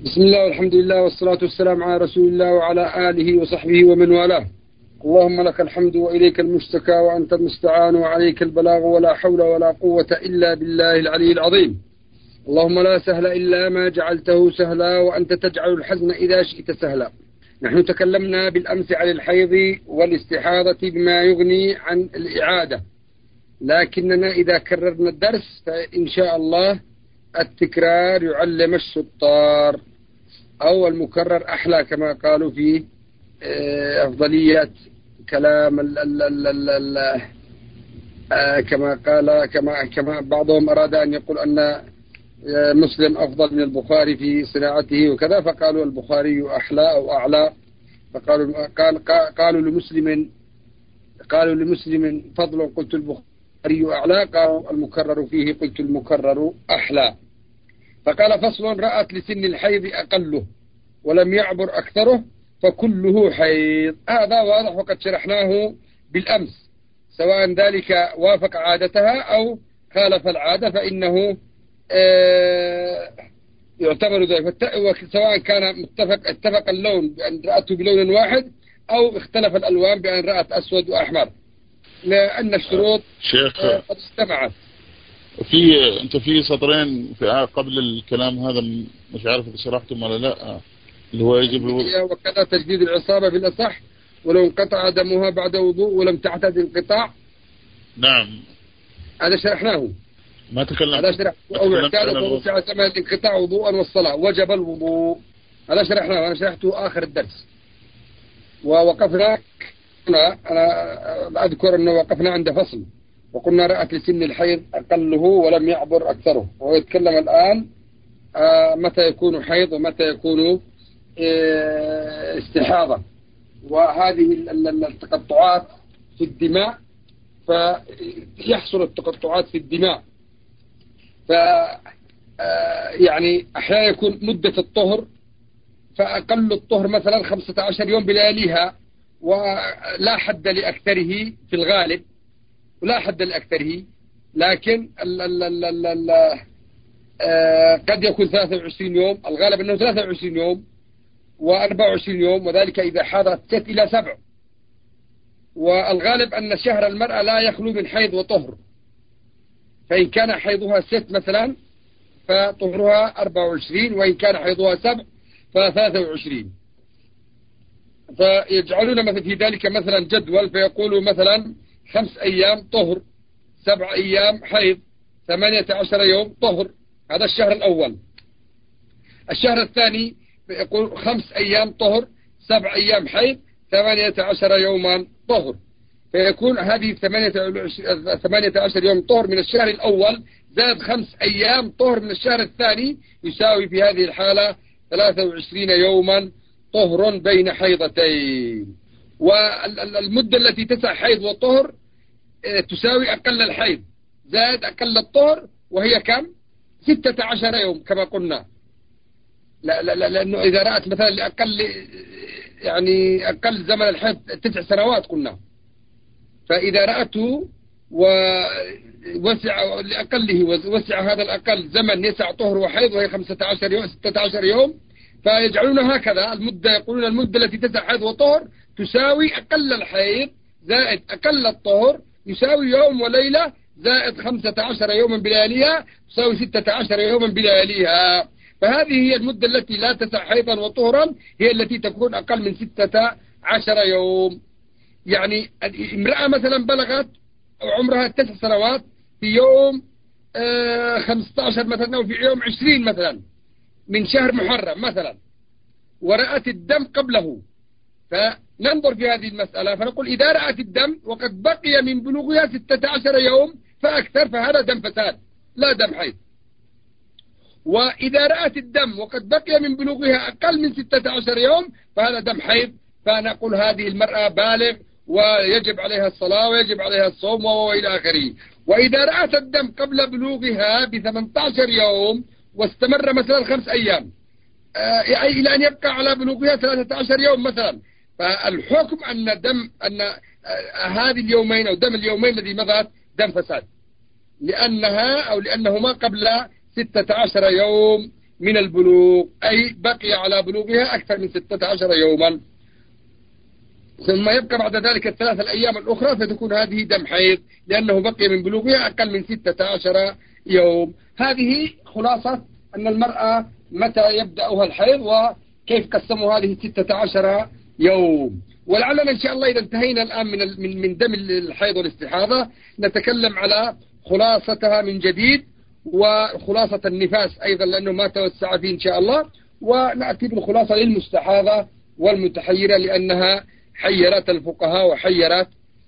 بسم الله والحمد لله والصلاة والسلام على رسول الله وعلى آله وصحبه ومن والاه. اللهم لك الحمد وإليك المشتكى وأنت المستعان وعليك البلاغ ولا حول ولا قوة إلا بالله العلي العظيم. اللهم لا سهل إلا ما جعلته سهلا وأنت تجعل الحزن إذا شئت سهلا. نحن تكلمنا بالأمس عن الحيض والاستحاضة بما يغني عن الإعادة، لكننا إذا كررنا الدرس فإن شاء الله التكرار يعلم الشطار، أو المكرر أحلى كما قالوا في أفضلية كلام كما بعضهم أراد أن يقول أن مسلم أفضل من البخاري في صناعته وكذا، فقالوا البخاري أحلى أو أعلى، قالوا لمسلم فضل قلت البخاري أعلى، قالوا المكرر فيه قلت المكرر أحلى. فقال فصل: رأت لسن الحيض أقله ولم يعبر أكثره فكله حيض. هذا واضح وقد شرحناه بالأمس، سواء ذلك وافق عادتها أو خالف العادة فإنه يعتبر ذلك، سواء كان اتفق اللون بأن رأته بلون واحد أو اختلف الألوان بأن رأت أسود وأحمر، لأن الشروط قد استمعت. أنت في سطرين قبل الكلام هذا مش عارف إذا شرحتم ولا لا، اللي هو يجب وكذا تجديد العصابة بالأصح ولو انقطع دمها بعد وضوء ولم تعتد انقطاع. نعم، هذا شرحناه، ما تكلمت. هذا شرح أو اعتاد ووسع زمن الانقطاع وضوءا والصلاة وجب الوضوء، هذا شرحناه، أنا شرحته آخر الدرس. ووقفنا أنا أذكر أنه وقفنا عند فصل وقلنا رأت لسن الحيض أقله ولم يعبر أكثره، وهو يتكلم الآن متى يكون حيض ومتى يكون استحاضة، وهذه التقطعات في الدماء، فيحصل التقطعات في الدماء يعني أحيانا يكون مدة الطهر، فأقل الطهر مثلا 15 يوم بلياليها، ولا حد لأكثره في الغالب، ولا حد لأكثره، لكن قد يكون 23 يوم، الغالب أنه 23 يوم و24 يوم، وذلك إذا حاضت 6 إلى 7، والغالب أن شهر المرأة لا يخلو من حيض وطهر، فإن كان حيضها 6 مثلا فطهرها 24، وإن كان حيضها 7 ف23. فيجعلون مثل في ذلك مثلا جدول، فيقولوا مثلا 5 أيام طهر، 7 أيام حيض، 18 يوم طهر، هذا الشهر الأول. الشهر الثاني يقول 5 أيام طهر، 7 أيام حيض، 18 يوما طهر، فيكون هذه 18 يوم طهر من الشهر الأول زاد 5 أيام طهر من الشهر الثاني، يساوي في هذه الحالة 23 يوما طهر بين حيضتين. والمدة التي تسع حيض وطهر تساوي أقل الحيض زاد أقل الطهر، وهي كم؟ 16 يوم كما قلنا. لأنه إذا رأت مثلا لأقل يعني أقل زمن الحيض 9 سنوات قلنا، فإذا رأته ووسع لأقله وسع هذا الأقل زمن يسع طهر وحيض، وهي 15 يوم 16 يوم، فيجعلون هكذا المدة، يقولون المدة التي تسع حيض وطهر تساوي أقل الحيض زائد أقل الطهر يساوي يوم وليلة زائد 15 يوما بلياليها تساوي 16 يوما بلياليها. فهذه هي المدة التي لا تسع حيضا وطهرا، هي التي تكون أقل من 16 يوم. يعني امرأة مثلا بلغت عمرها 9 سنوات في يوم 15 مثلا، أو في يوم 20 مثلا من شهر محرم مثلا، ورأت الدم قبله، فننظر في هذه المسألة فنقول إذا رأت الدم وقد بقي من بلوغها 16 يوم فأكثر فهذا دم فساد لا دم حيض، وإذا رأت الدم وقد بقي من بلوغها أقل من 16 يوم فهذا دم حيض، فنقول هذه المرأة بالغ ويجب عليها الصلاة ويجب عليها الصوم وإلى آخره. وإذا رأت الدم قبل بلوغها ب 18 يوم واستمر مثلا 5 أيام إلى أن يبقى على بلوغها 13 يوم مثلا، فالحكم أن هذه اليومين أو دم اليومين الذي مضت دم فساد، لأنهما قبل 16 يوم من البلوغ، أي بقي على بلوغها أكثر من 16 يوما، ثم يبقى بعد ذلك الثلاثة الأيام الأخرى فتكون هذه دم حيض، لأنه بقي من بلوغها أقل من 16 يوم. هذه خلاصة أن المرأة متى يبدأها الحيض وكيف قسموا هذه 16 يوم. ولعلنا إن شاء الله إذا انتهينا الآن من دم الحيض والاستحاضة نتكلم على خلاصتها من جديد، وخلاصة النفاس أيضا لأنه ما توسع فيه إن شاء الله، ونأتي بالخلاصة للمستحاضة والمتحيرة لأنها حيرت الفقهاء وحيرت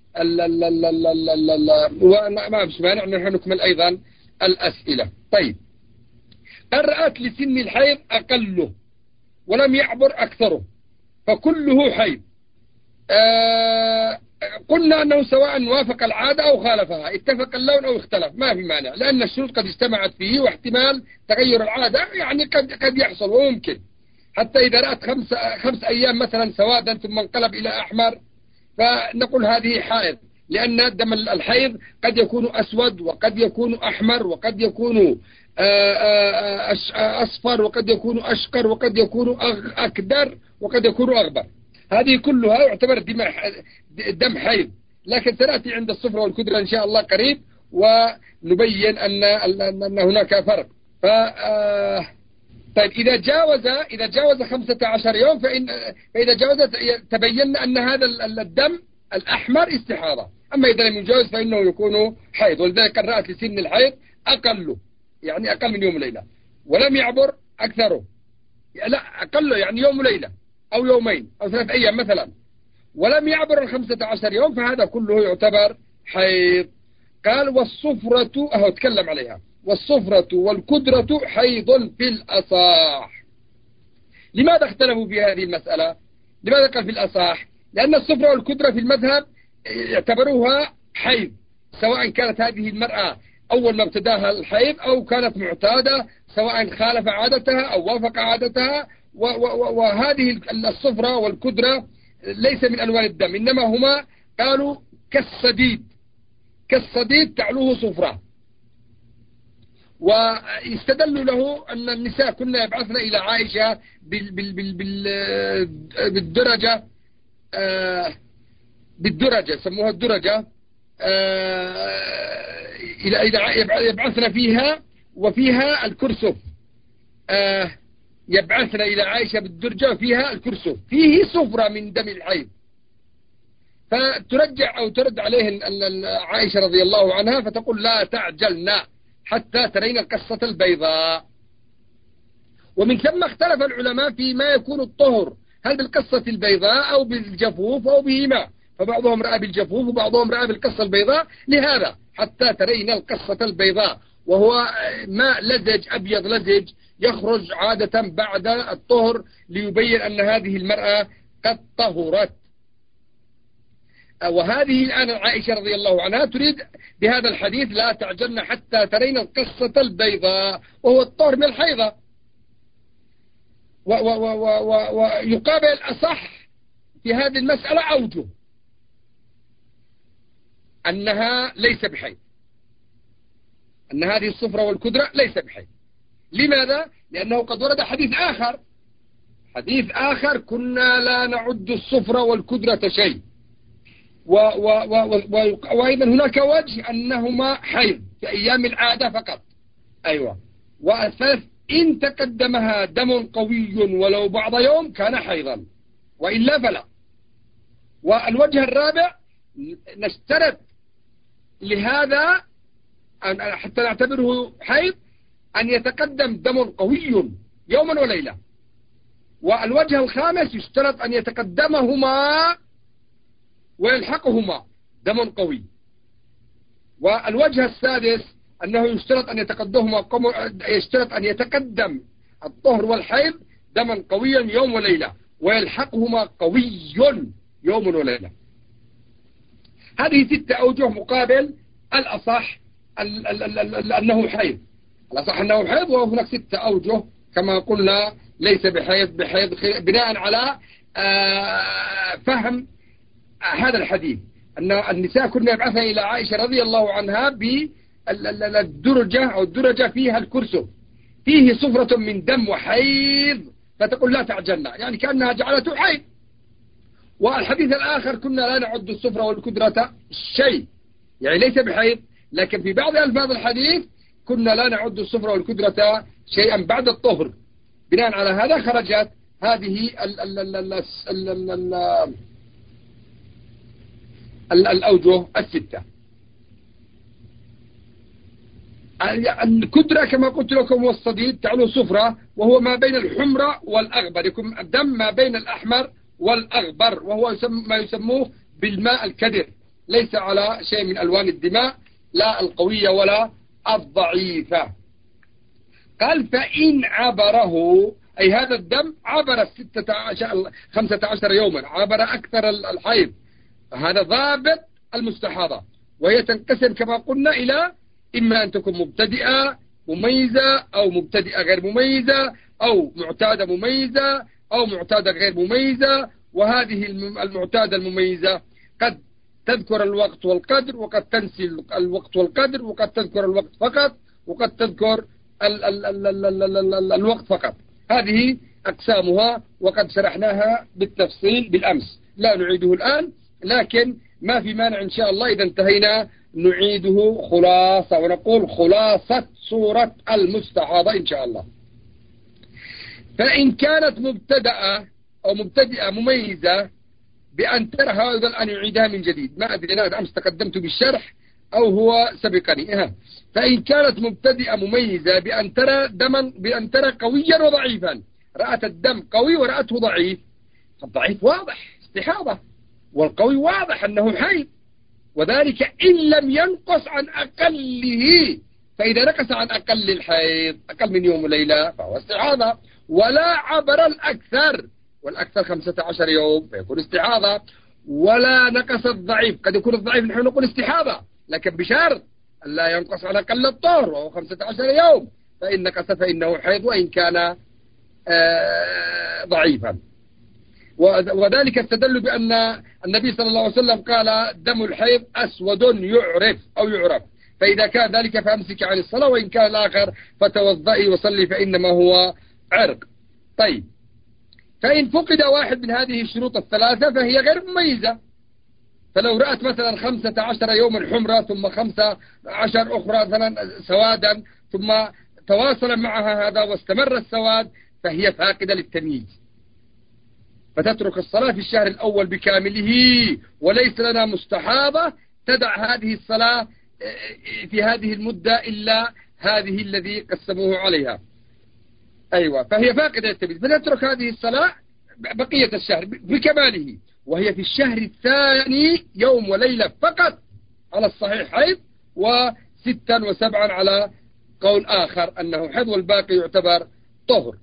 وما فيش مانع نحن نكمل أيضا الأسئلة. طيب، قرأت لسن الحيض أقله ولم يعبر أكثره فكله حيض. قلنا أنه سواء وافق العادة أو خالفها، اتفق اللون أو اختلف، ما في مانع، لأن الشروط قد اجتمعت فيه، واحتمال تغير العادة يعني قد يحصل وممكن. حتى إذا رأت 5 أيام مثلا سوادا ثم انقلب إلى أحمر فنقول هذه حائض، لأن دم الحيض قد يكون أسود وقد يكون أحمر وقد يكون أصفر وقد يكون أشقر وقد يكون أكدر وقد يكون أغبر. هذه كلها يعتبر دم حيض، لكن سنأتي عند الصفرة والكدرة إن شاء الله قريب ونبين أن هناك فرق. طيب، إذا جاوز 15 يوم فإذا جاوز تبين أن هذا الدم الأحمر استحاضة، أما إذا لم يجاوز فإنه يكون حيض. ولذلك قرأت لسن الحيض أقله، يعني أقل من يوم وليلة، ولم يعبر أكثره، لا أقله يعني يوم وليلة أو يومين أو 3 أيام مثلا، ولم يعبر 15 يوم فهذا كله يعتبر حيض. قال والصفرة أهو تكلم عليها، والصفرة والكدرة حيض في الأصح. لماذا اختلفوا في هذه المسألة؟ لماذا قال في الأصح؟ لأن الصفرة والكدرة في المذهب يعتبروها حيض، سواء كانت هذه المرأة أول ما ابتداها الحيض أو كانت معتادة، سواء خالف عادتها أو وافق عادتها. وهذه الصفرة والكدرة ليس من ألوان الدم، إنما هما قالوا كالصديد تعلوه صفرة. ويستدل له أن النساء كنا يبعثن إلى عائشة بالدرجة سموها الدرجة، يبعثن فيها وفيها الكرسف، يبعثن إلى عائشة بالدرجة وفيها الكرسف فيه صفرة من دم الحيض، فترجع أو ترد عليه عائشة رضي الله عنها فتقول لا تعجلنا حتى ترين القصة البيضاء. ومن ثم اختلف العلماء فيما يكون الطهر، هل بالقصة البيضاء أو بالجفوف أو بهما، فبعضهم رأى بالجفوف وبعضهم رأى بالقصة البيضاء. لهذا حتى ترين القصة البيضاء، وهو ماء لزج أبيض لزج يخرج عادة بعد الطهر ليبين أن هذه المرأة قد طهرت. وهذه الآن عائشة رضي الله عنها تريد بهذا الحديث لا تعجلن حتى ترين القصة البيضاء، وهو الطهر من الحيضة. ويقابل الأصح في هذه المسألة أوجه أنها ليس بحيض، أن هذه الصفرة والكدرة ليس بحيض. لماذا؟ لأنه قد ورد حديث آخر كنا لا نعد الصفرة والكدرة شيء، وأيضا هناك وجه أنهما حيض في أيام العادة فقط. أيوة. والثالث إن تقدمها دم قوي ولو بعض يوم كان حيضا وإلا فلا. والوجه الرابع نشترط لهذا حتى نعتبره حيض أن يتقدم دم قوي يوما وليلة. والوجه الخامس يشترط أن يتقدمهما ويلحقهما دم قوي. والوجه السادس أنه يشترط أن يتقدم الطهر والحيض دما قويا يوم وليلة ويلحقهما قوي يوم وليلة. هذه 6 أوجه مقابل الأصح أنه حيض. الأصح أنه حيض، وهناك 6 أوجه كما قلنا ليس بحيض بناء على فهم هذا الحديث أن النساء كنا يبعثن إلى عائشة رضي الله عنها بالدرجة أو الدرجة فيها الكرسف، فيه صفرة من دم وحيض فتقول لا تعجلنا، يعني كأنها جعلته حيض. والحديث الآخر كنا لا نعد الصفرة والكدرة شيء، يعني ليس بحيض، لكن في بعض ألفاظ الحديث كنا لا نعد الصفرة والكدرة شيئا بعد الطهر. بناء على هذا خرجت هذه الأوجه الستة. الكدرة كما قلت لكم هو الصديد تعلو صفرة، وهو ما بين الحمرة والأغبر، يكون الدم ما بين الأحمر والأغبر، وهو ما يسموه بالماء الكدر، ليس على شيء من ألوان الدماء، لا القوية ولا الضعيفة. قال فإن عبره، أي هذا الدم عبر 15 يوما، عبر أكثر الحيض، هذا ضابط المستحاضة، وهي تنقسم كما قلنا إلى إما أن تكون مبتدئة مميزة، أو مبتدئة غير مميزة، أو معتادة مميزة، أو معتادة غير مميزة. وهذه المعتادة المميزة قد تذكر الوقت والقدر، وقد تنسي الوقت والقدر، وقد تذكر الوقت فقط، وقد تذكر الوقت فقط. هذه أقسامها وقد شرحناها بالتفصيل بالأمس، لا نعيده الآن، لكن ما في مانع إن شاء الله إذا انتهينا نعيده خلاصة، ونقول خلاصة صورة المستحاضة إن شاء الله. فإن كانت مبتدأة أو مبتدئة مميزة بأن ترها أيضا أن يعيدها من جديد، ما أدري أنا أمس تقدمت بالشرح أو هو سبقني. فإن كانت مبتدئة مميزة بأن ترى قويا وضعيفا، رأت الدم قوي ورأته ضعيف، فالضعيف واضح استحاضة، والقوي واضح أنه حيض، وذلك إن لم ينقص عن أقله. فإذا نقص عن أقل الحيض، أقل من يوم وليلة، فهو استحاضة. ولا عبر الأكثر، والأكثر 15 يوم فيكون استحاضة. ولا نقص الضعيف، قد يكون الضعيف نحن نقول استحاضة، لكن بشرط أن لا ينقص على أقل الطهر وهو 15 يوم، فإن نقص فإنه حيض وإن كان ضعيفا. وذلك استدل بأن النبي صلى الله عليه وسلم قال دم الحيض أسود يعرف أو يعرف، فإذا كان ذلك فأمسك عن الصلاة، وإن كان الآخر فتوضئي وصلي فإنما هو عرق. طيب، فإن فقد واحد من هذه الشروط الثلاثة فهي غير مميزة. فلو رأت مثلا 15 يوما حمرة، ثم 15 أخرى مثلا سوادا، ثم تواصل معها هذا واستمر السواد، فهي فاقدة للتمييز، فتترك الصلاة في الشهر الأول بكامله، وليس لنا مستحاضة تدع هذه الصلاة في هذه المدة إلا هذه الذي قسموه عليها. أيوة، فهي فاقدة للتمييز، فتترك هذه الصلاة بقية الشهر بكماله، وهي في الشهر الثاني يوم وليلة فقط على الصحيح حيض، و6 و7 على قول آخر أنه حيض، والباقي يعتبر طهر.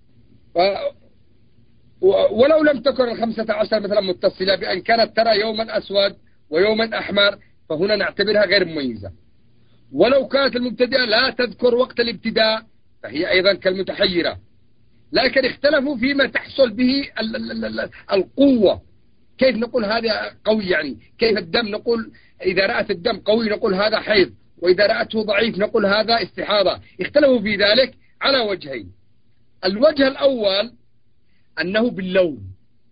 ولو لم تكن 15 مثلا متصلة بأن كانت ترى يوما أسود ويوما أحمر، فهنا نعتبرها غير مميزة. ولو كانت المبتدئة لا تذكر وقت الابتداء، فهي أيضا كالمتحيرة. لكن اختلفوا فيما تحصل به القوة، كيف نقول هذا قوي، يعني كيف الدم نقول إذا رأت الدم قوي نقول هذا حيض، وإذا رأته ضعيف نقول هذا استحاضة. اختلفوا في ذلك على وجهين. الوجه الأول أنه باللون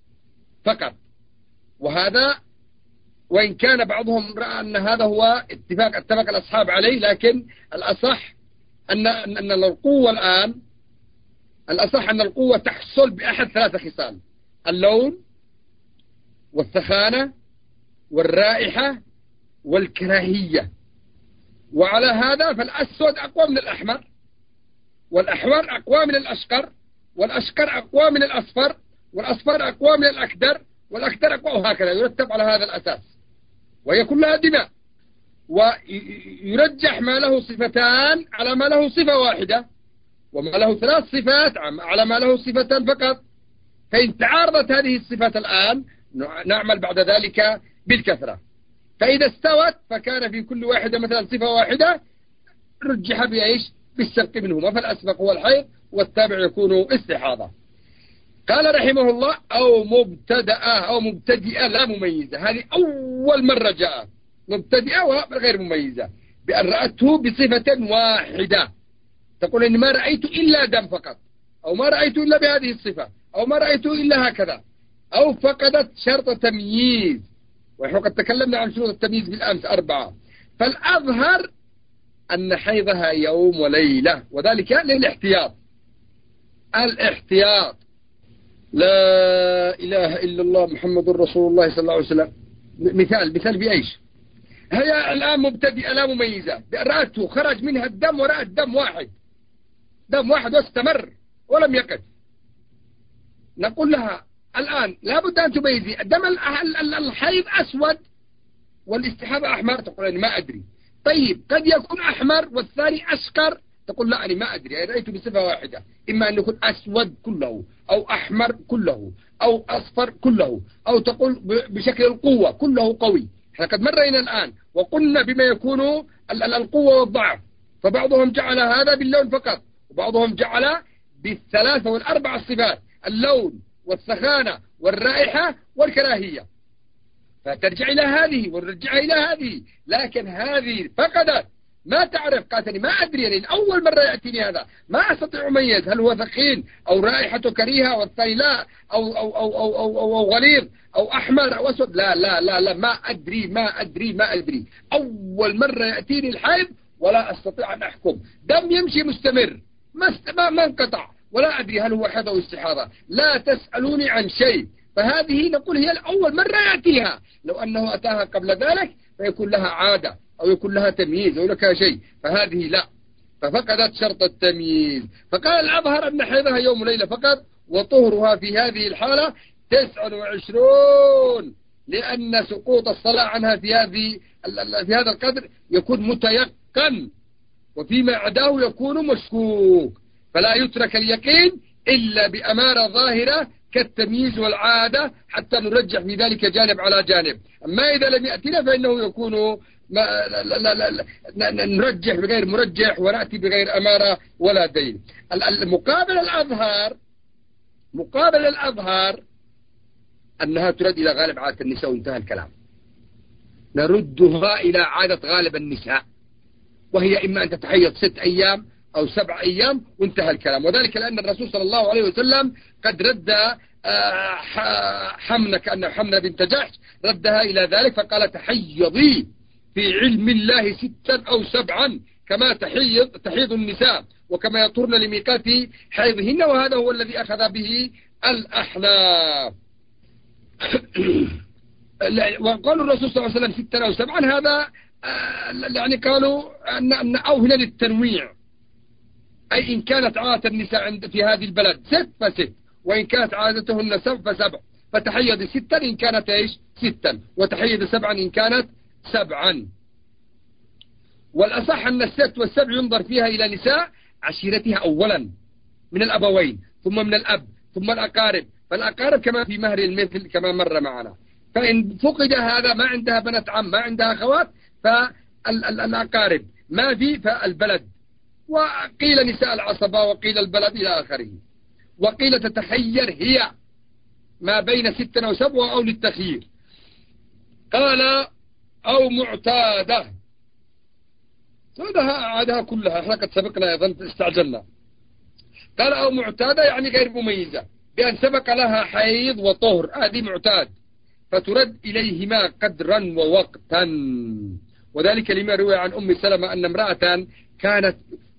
فقط، وهذا وإن كان بعضهم رأى أن هذا هو اتفق الأصحاب عليه، لكن الأصح أن القوة الآن، الأصح أن القوة تحصل بأحد 3 خصال: اللون والثخانة والرائحة والكراهية. وعلى هذا فالأسود أقوى من الأحمر، والأحمر أقوى من الأشقر، والأشقر أقوى من الأصفر، والأصفر أقوى من الأكدر، والأكدر أقوى، وهكذا يرتب على هذا الأساس، وهي كلها دماء. ويرجح ما له صفتان على ما له صفة واحدة، وما له 3 صفات على ما له صفتان فقط. فإن تعارضت هذه الصفات الآن نعمل بعد ذلك بالكثرة، فإذا استوت فكان في كل واحدة مثلا صفة واحدة رجح بإيش؟ بالسبق منهما، فالأسبق هو الحيض والتابع يكون استحاضة. قال رحمه الله: أو مبتدئة لا مميزة. هذه أول مرة جاء مبتدئة وغير مميزة، بأن رأته بصفة واحدة، تقول إني ما رأيت إلا دم فقط، أو ما رأيت إلا بهذه الصفة، أو ما رأيت إلا هكذا، أو فقدت شرط تمييز. ونحن قد تكلمنا عن شروط التمييز بالأمس 4. فالأظهر أن حيضها يوم وليلة، وذلك للاحتياط. الاحتياط. لا إله إلا الله محمد رسول الله صلى الله عليه وسلم. مثال بأيش؟ هي الآن مبتدئة لا مميزة، رأته خرج منها الدم ورأت دم واحد واستمر ولم يقف. نقول لها الآن لابد أن تميزي دم الحيض أسود والاستحاضة أحمر. تقول أنا ما أدري. طيب قد يكون أحمر والثاني أشقر. تقول لا أنا ما أدري، يعني رأيته بصفة واحدة، إما أن يكون أسود كله، أو أحمر كله، أو أصفر كله، أو تقول بشكل القوة كله قوي. احنا قد مرينا الآن وقلنا بما يكون القوة والضعف، فبعضهم جعل هذا باللون فقط، وبعضهم جعل بالثلاثة والأربع الصفات: اللون والسخانة والرائحة والكراهية. فترجع إلى هذه ونرجع إلى هذه، لكن هذه فقدت ما تعرف. قالت ما أدري، يعني أول مرة يأتيني هذا، ما أستطيع أميز هل هو ثقيل أو رائحته كريهة والثاني لا، أو غليظ أو أحمر أو أسود. لا ما أدري. أول مرة يأتيني الحيض ولا أستطيع أن أحكم. دم يمشي مستمر ما انقطع، ولا أدري هل هو حيض أو استحاضة. لا تسألوني عن شيء. فهذه نقول هي الأول مرة يأتيها. لو أنه أتاها قبل ذلك فيكون لها عادة أو يكون لها تمييز أو لها شيء، فهذه لا، ففقدت شرط التمييز. فقال الأظهر أن حيضها يوم وليلة فقط، وطهرها في هذه الحالة 29، لأن سقوط الصلاة عنها في هذا القدر يكون متيقن، وفيما عداه يكون مشكوك. فلا يترك اليقين إلا بأمارة ظاهرة كالتمييز والعادة حتى نرجح في ذلك جانب على جانب. أما إذا لم يأتنا فإنه يكون نرجح بغير مرجح ونأتي بغير أمارة ولا دليل. مقابل الأظهار أنها ترد إلى غالب عادة النساء وانتهى الكلام. نردها إلى عادة غالب النساء، وهي إما أن تتحيض 6 أيام أو 7 أيام وانتهى الكلام. وذلك لأن الرسول صلى الله عليه وسلم قد رد حمنة بنت جحش، ردها إلى ذلك فقال تحيضي في علم الله 6 أو 7 كما تحيض النساء، وكما يطهرن لميقات حيضهن، وهذا هو الذي أخذ به الأحناف. وقالوا الرسول صلى الله عليه وسلم 6 أو 7، هذا يعني قالوا أن أو هنا للتنويع، أي إن كانت عادة النساء في هذه البلد 6 ف6، وإن كانت عادتهن 7 ف7، فتحيض 6 إن كانت 6، وتحيض 7 إن كانت 7. والأصح أن 6 و7 ينظر فيها إلى نساء عشيرتها أولا من الأبوين، ثم من الأب، ثم الأقارب. فالأقارب كما في مهر المثل كما مر معنا. فإن فقد هذا، ما عندها بنات عم، ما عندها أخوات، فالأقارب ما في، فالبلد. وقيل نساء العصبة، وقيل البلد إلى آخره. وقيل تتخير هي ما بين 6 أو 7 أو للتخيير. قال أو معتادة، هذا عادها كلها، احنا قد سبقنا أيضا استعجلنا. قال أو معتادة يعني غير مميزة، بأن سبق لها حيض وطهر، هذه معتاد، فترد إليهما قدرا ووقتا. وذلك لما روي عن أم سلمة أن امرأة كانت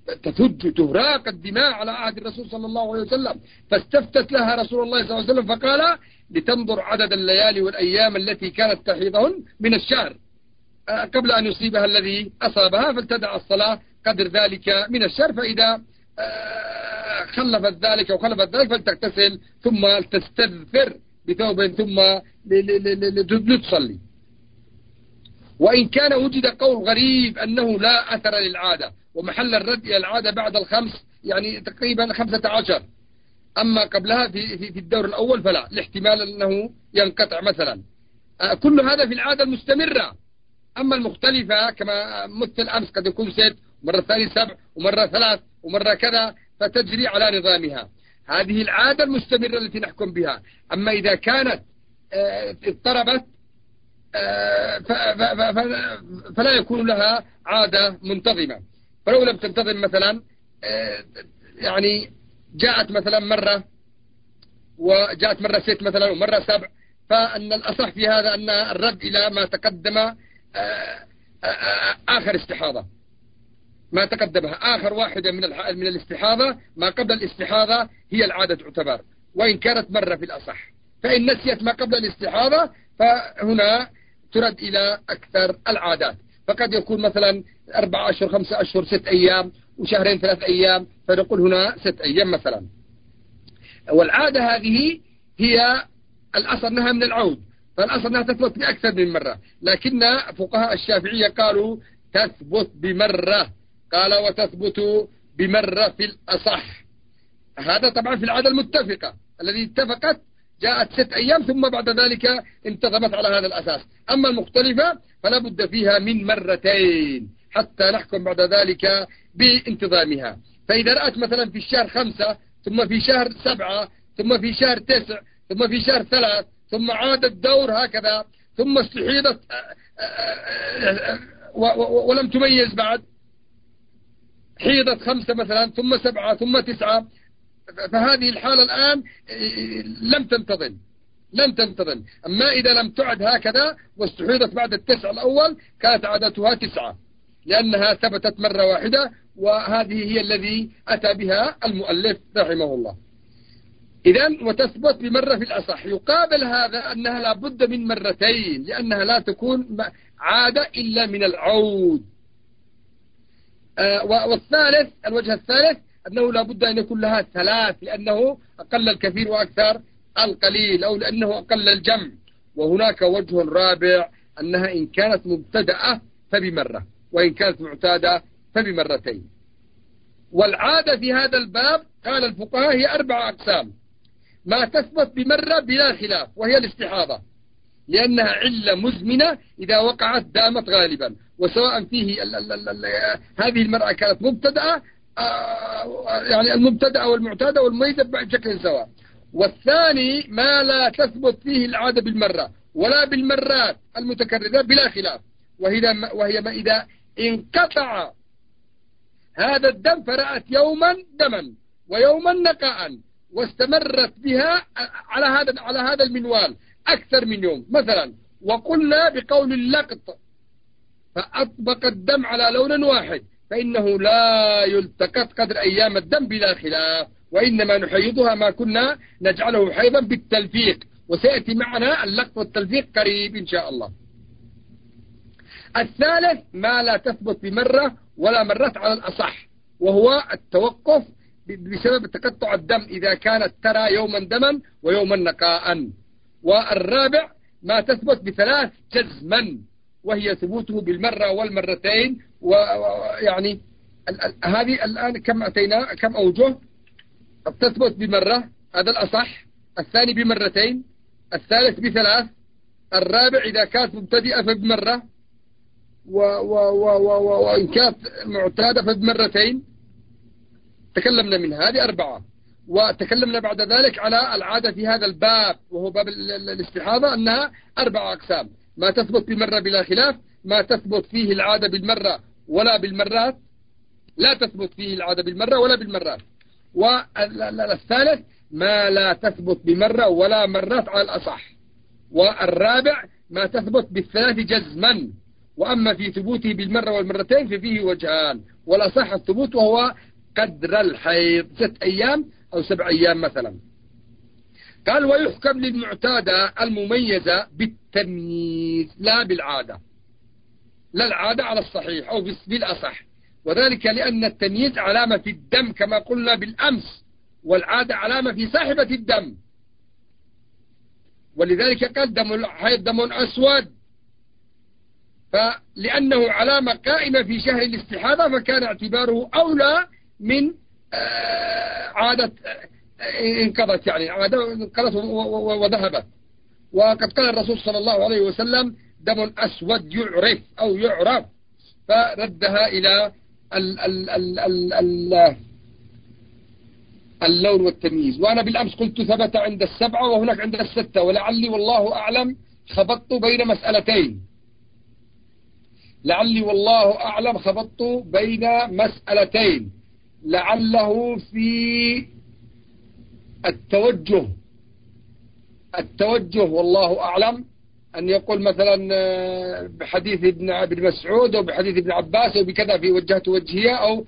تهراق الدماء على عهد الرسول صلى الله عليه وسلم، فاستفتت لها رسول الله صلى الله عليه وسلم فقال لتنظر عدد الليالي والأيام التي كانت تحيضهن من الشهر قبل أن يصيبها الذي أصابها، فلتدع الصلاة قدر ذلك من الشهر، فإذا خلفت ذلك فلتغتسل ثم تستذفر بثوب ثم لتصلي. وإن كان وجد قول غريب أنه لا أثر للعادة، ومحل الرد إلى العادة بعد 5، يعني تقريبا 15. أما قبلها في الدور الأول فلا، لاحتمال أنه ينقطع مثلا. كل هذا في العادة المستمرة. أما المختلفة كما مثل أمس قد يكون 6، ومرة ثانية 7، ومرة 3، ومرة كذا، فتجري على نظامها. هذه العادة المستمرة التي نحكم بها. أما إذا كانت اضطربت فلا يكون لها عادة منتظمة. فلو لم تنتظم مثلا يعني جاءت مثلا مرة وجاءت مرة 6 مثلا ومرة 7، فأن الأصح في هذا أن الرد إلى ما تقدم آخر استحاضة، ما تقدمها آخر واحدة من الاستحاضة، ما قبل الاستحاضة هي العادة تعتبر، وإن كانت مرة في الأصح. فإن نسيت ما قبل الاستحاضة فهنا ترد إلى أكثر العادات، فقد يكون مثلا 4 أشهر 5 أشهر 6 أيام وشهرين 3 أيام، فنقول هنا 6 أيام مثلا. والعادة هذه هي الأصل أنها من العود، فالأصل أنها تثبت بأكثر من مرة، لكن فقهاء الشافعية قالوا تثبت بمرة، قال وتثبت بمرة في الأصح. هذا طبعا في العادة المتفقة، الذي اتفقت جاءت 6 أيام ثم بعد ذلك انتظمت على هذا الأساس. أما المختلفة فلا بد فيها من مرتين حتى نحكم بعد ذلك بانتظامها. فإذا رأت مثلا في الشهر 5 ثم في شهر 7 ثم في شهر 9 ثم في شهر 3 ثم عاد الدور هكذا ثم استحيضت ولم تميز بعد، حيضت 5 مثلا ثم 7 ثم 9، فهذه الحالة الآن لم تنتظم. أما إذا لم تعد هكذا واستحيضت بعد 9 الأول كانت عادتها 9، لأنها ثبتت مرة واحدة، وهذه هي الذي أتى بها المؤلف رحمه الله. إذن وتثبت بمرة في الأصح. يقابل هذا أنها لا بد من مرتين، لأنها لا تكون عادة إلا من العود. والثالث الوجه الثالث أنه لا بد أن يكون لها 3، لأنه أقل الكثير وأكثر القليل، أو لأنه أقل الجمع. وهناك وجه رابع أنها إن كانت مبتدأة فبمرة، وإن كانت معتادة فبمرتين. والعادة في هذا الباب قال الفقهاء هي 4 أقسام: ما تثبت بمرة بلا خلاف وهي الاستحاضة، لأنها علة مزمنة إذا وقعت دامت غالبا، وسواء فيه هذه المرأة كانت مبتدأة، يعني المبتدأة والمعتادة والميتة بشكل سواء. والثاني ما لا تثبت فيه العادة بالمرة ولا بالمرات المتكررة بلا خلاف، وهي ما إذا انقطع هذا الدم فرأت يوما دما ويوما نقاء واستمرت بها على هذا المنوال أكثر من يوم مثلا، وقلنا بقول اللقط فأطبق الدم على لون واحد، فإنه لا يلتقط قدر أيام الدم بلا خلاف، وإنما نحيضها ما كنا نجعله حيضا بالتلفيق، وسيأتي معنا اللقط والتلفيق قريب إن شاء الله. الثالث ما لا تثبت بمرة ولا مرات على الأصح، وهو التوقف بسبب تقطع الدم إذا كانت ترى يوما دما ويوما نقاء. والرابع ما تثبت ب3 جزما، وهي ثبوته بالمرة والمرتين. ويعني هذه الآن كم أتينا، كم أوجه؟ تثبت بمرة هذا الأصح، الثاني بمرتين، الثالث ب3، الرابع إذا كانت مبتدئة فبمرة، وإن كانت معتادة فبمرتين. تكلمنا من هذه 4، وتكلمنا بعد ذلك على العادة في هذا الباب وهو باب الاستحاضة أنها 4 أقسام: ما تثبت بمرة بلا خلاف، ما تثبت فيه العادة بالمرة ولا بالمرات، لا تثبت فيه العادة بالمرة ولا بالمرات. والثالث ما لا تثبت بمرة ولا مرات على الأصح. والرابع ما تثبت ب3 جزما. وأما في ثبوته بالمرة والمرتين ففيه وجهان، والأصح الثبوت وهو قدر الحيض 6 أيام أو 7 أيام مثلا. قال ويحكم للمعتادة المميزة بالتمييز لا بالعادة، لا العادة على الصحيح أو بالأصح، وذلك لأن التمييز علامة في الدم كما قلنا بالأمس، والعادة علامة في صاحبة الدم، ولذلك قال دم الحيض دم أسود، فلأنه علامة قائمة في شهر الاستحاضة فكان اعتباره أولى من عادة انقضت، يعني عادة انقضت وذهبت. وقد قال الرسول صلى الله عليه وسلم دم أسود يعرف أو يعرف، فردها إلى اللون والتمييز. وأنا بالأمس قلت ثبت عند 7 وهناك عند 6، ولعلي والله أعلم خبطت بين مسألتين، لعلي والله أعلم خبطت بين مسألتين، لعله في التوجه والله أعلم، أن يقول مثلا بحديث ابن مسعود أو بحديث ابن عباس أو بكذا في وجهت وجهية أو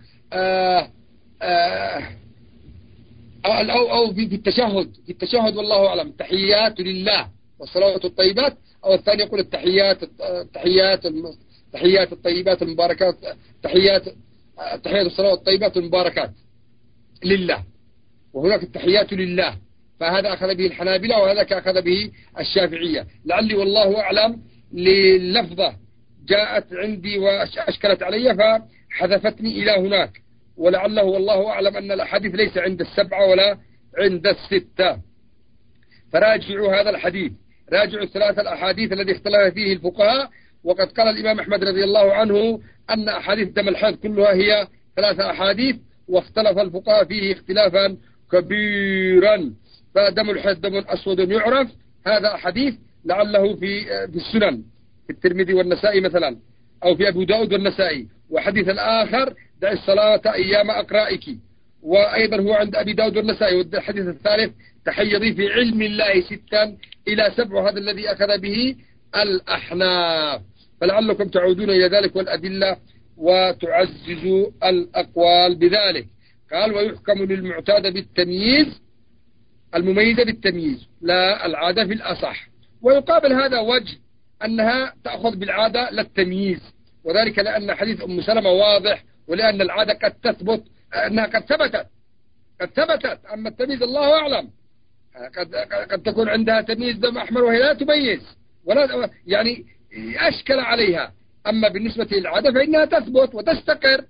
أو في التشهد والله أعلم، تحيات لله والصلوات الطيبات، أو الثاني يقول التحيات الطيبات المباركات، تحيات الصلوات الطيبات المباركات لله، وهناك التحيات لله، فهذا أخذ به الحنابلة وهذا أخذ به الشافعية. لعلي والله أعلم للفظة جاءت عندي وأشكلت علي فحذفتني إلى هناك، ولعله والله أعلم أن الأحاديث ليس عند السبعة ولا عند الستة. فراجعوا هذا الحديث، راجعوا الثلاثة الأحاديث الذي اختلف فيه الفقهاء. وقد قال الإمام أحمد رضي الله عنه أن أحاديث دم الحيض كلها هي 3 أحاديث، واختلف الفقهاء فيه اختلافا كبيرا. فدم الحيض دم أسود يعرف، هذا حديث لعله في السنن في الترمذي والنسائي مثلا، أو في أبو داود والنسائي. وحديث الآخر دع الصلاة أيام أقرائك، وأيضا هو عند أبي داود والنسائي. والحديث الثالث تحيضي في علم الله 6 إلى 7، هذا الذي أخذ به الأحناف. فلعلكم تعودون إلى ذلك والأدلة وتعززوا الأقوال بذلك. قال ويحكم للمعتاد بالتمييز، المميزة بالتمييز لا العادة في الأصح. ويقابل هذا وجه أنها تأخذ بالعادة للتمييز، وذلك لأن حديث أم سلمة واضح، ولأن العادة قد تثبت، أنها قد ثبتت. أما التمييز الله أعلم، قد تكون عندها تمييز دم أحمر وهي لا تميز ولا يعني أشكل عليها. أما بالنسبة للعادة فإنها تثبت وتستقر،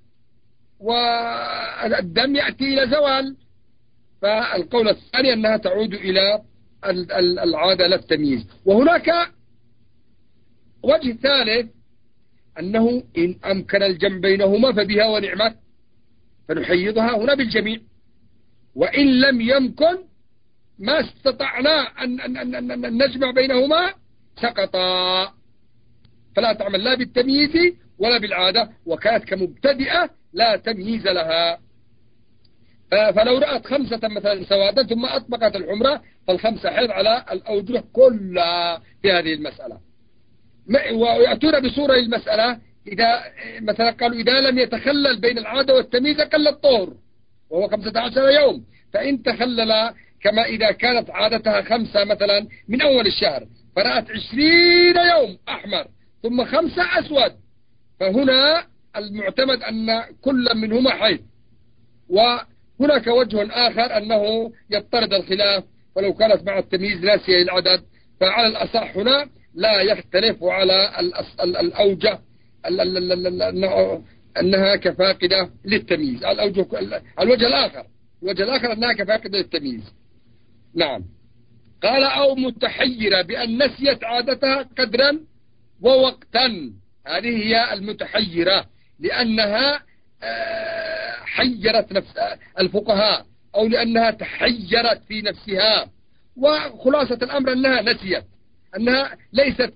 والدم يأتي إلى زوال. فالقول الثاني أنها تعود إلى العادة لا التمييز. وهناك وجه ثالث، أنه إن أمكن الجمع بينهما فبها ونعمت، فنحيضها هنا بالجميع. وإن لم يمكن ما استطعنا أن نجمع بينهما سقطا، فلا تعمل لا بالتمييز ولا بالعادة، وكانت كمبتدئة لا تمييز لها. فلو رأت 5 مثلا سوادا ثم أطبقت الحمرة، فال5 حيض على الأوجه كلها في هذه المسألة. ويأتون بصورة المسألة إذا مثلا قالوا إذا لم يتخلل بين العادة والتمييز قل الطهر، وهو 15 يوم. فإن تخلل كما إذا كانت عادتها 5 مثلا من أول الشهر، فرأت 20 يوم أحمر ثم 5 أسود، فهنا المعتمد أن كل منهما حيض. وهناك وجه آخر أنه يضطرد الخلاف، ولو كانت مع التمييز ناسية العدد، فعلى الأصح هنا لا يختلف على الأوجه أنها كفاقدة للتمييز. الوجه الآخر أنها كفاقدة للتمييز. نعم. قال أو متحيرة بأن نسيت عادتها قدرا ووقتا، هذه هي المتحيرة، لأنها حيرت نفس الفقهاء، أو لأنها تحيرت في نفسها. وخلاصة الأمر أنها نسيت، أنها ليست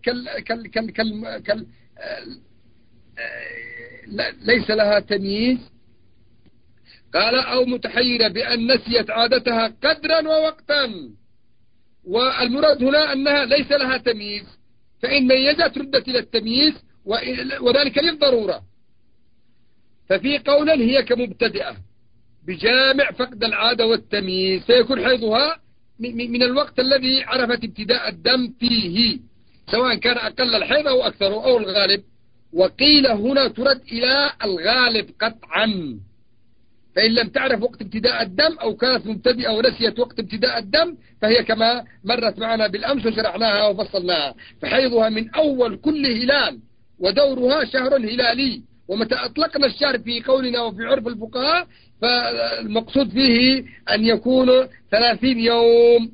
ليس لها تمييز. قال أو متحيرة بأن نسيت عادتها قدرا ووقتا، والمراد هنا أنها ليس لها تمييز، فإن ميزت ردت إلى التمييز، وذلك للضرورة. ففي قولا هي كمبتدئة بجامع فقد العادة والتمييز، فيكون حيضها من الوقت الذي عرفت ابتداء الدم فيه، سواء كان أقل الحيض أو أكثر أو الغالب. وقيل هنا ترد إلى الغالب قطعا، فإن لم تعرف وقت ابتداء الدم أو كانت مبتدئة ونسيت وقت ابتداء الدم، فهي كما مرت معنا بالأمس وشرحناها وفصلناها، فحيضها من أول كل هلال، ودورها شهر هلالي. ومتى أطلقنا الشهر في قولنا وفي عرف الفقهاء، فالمقصود فيه أن يكون 30 يوم.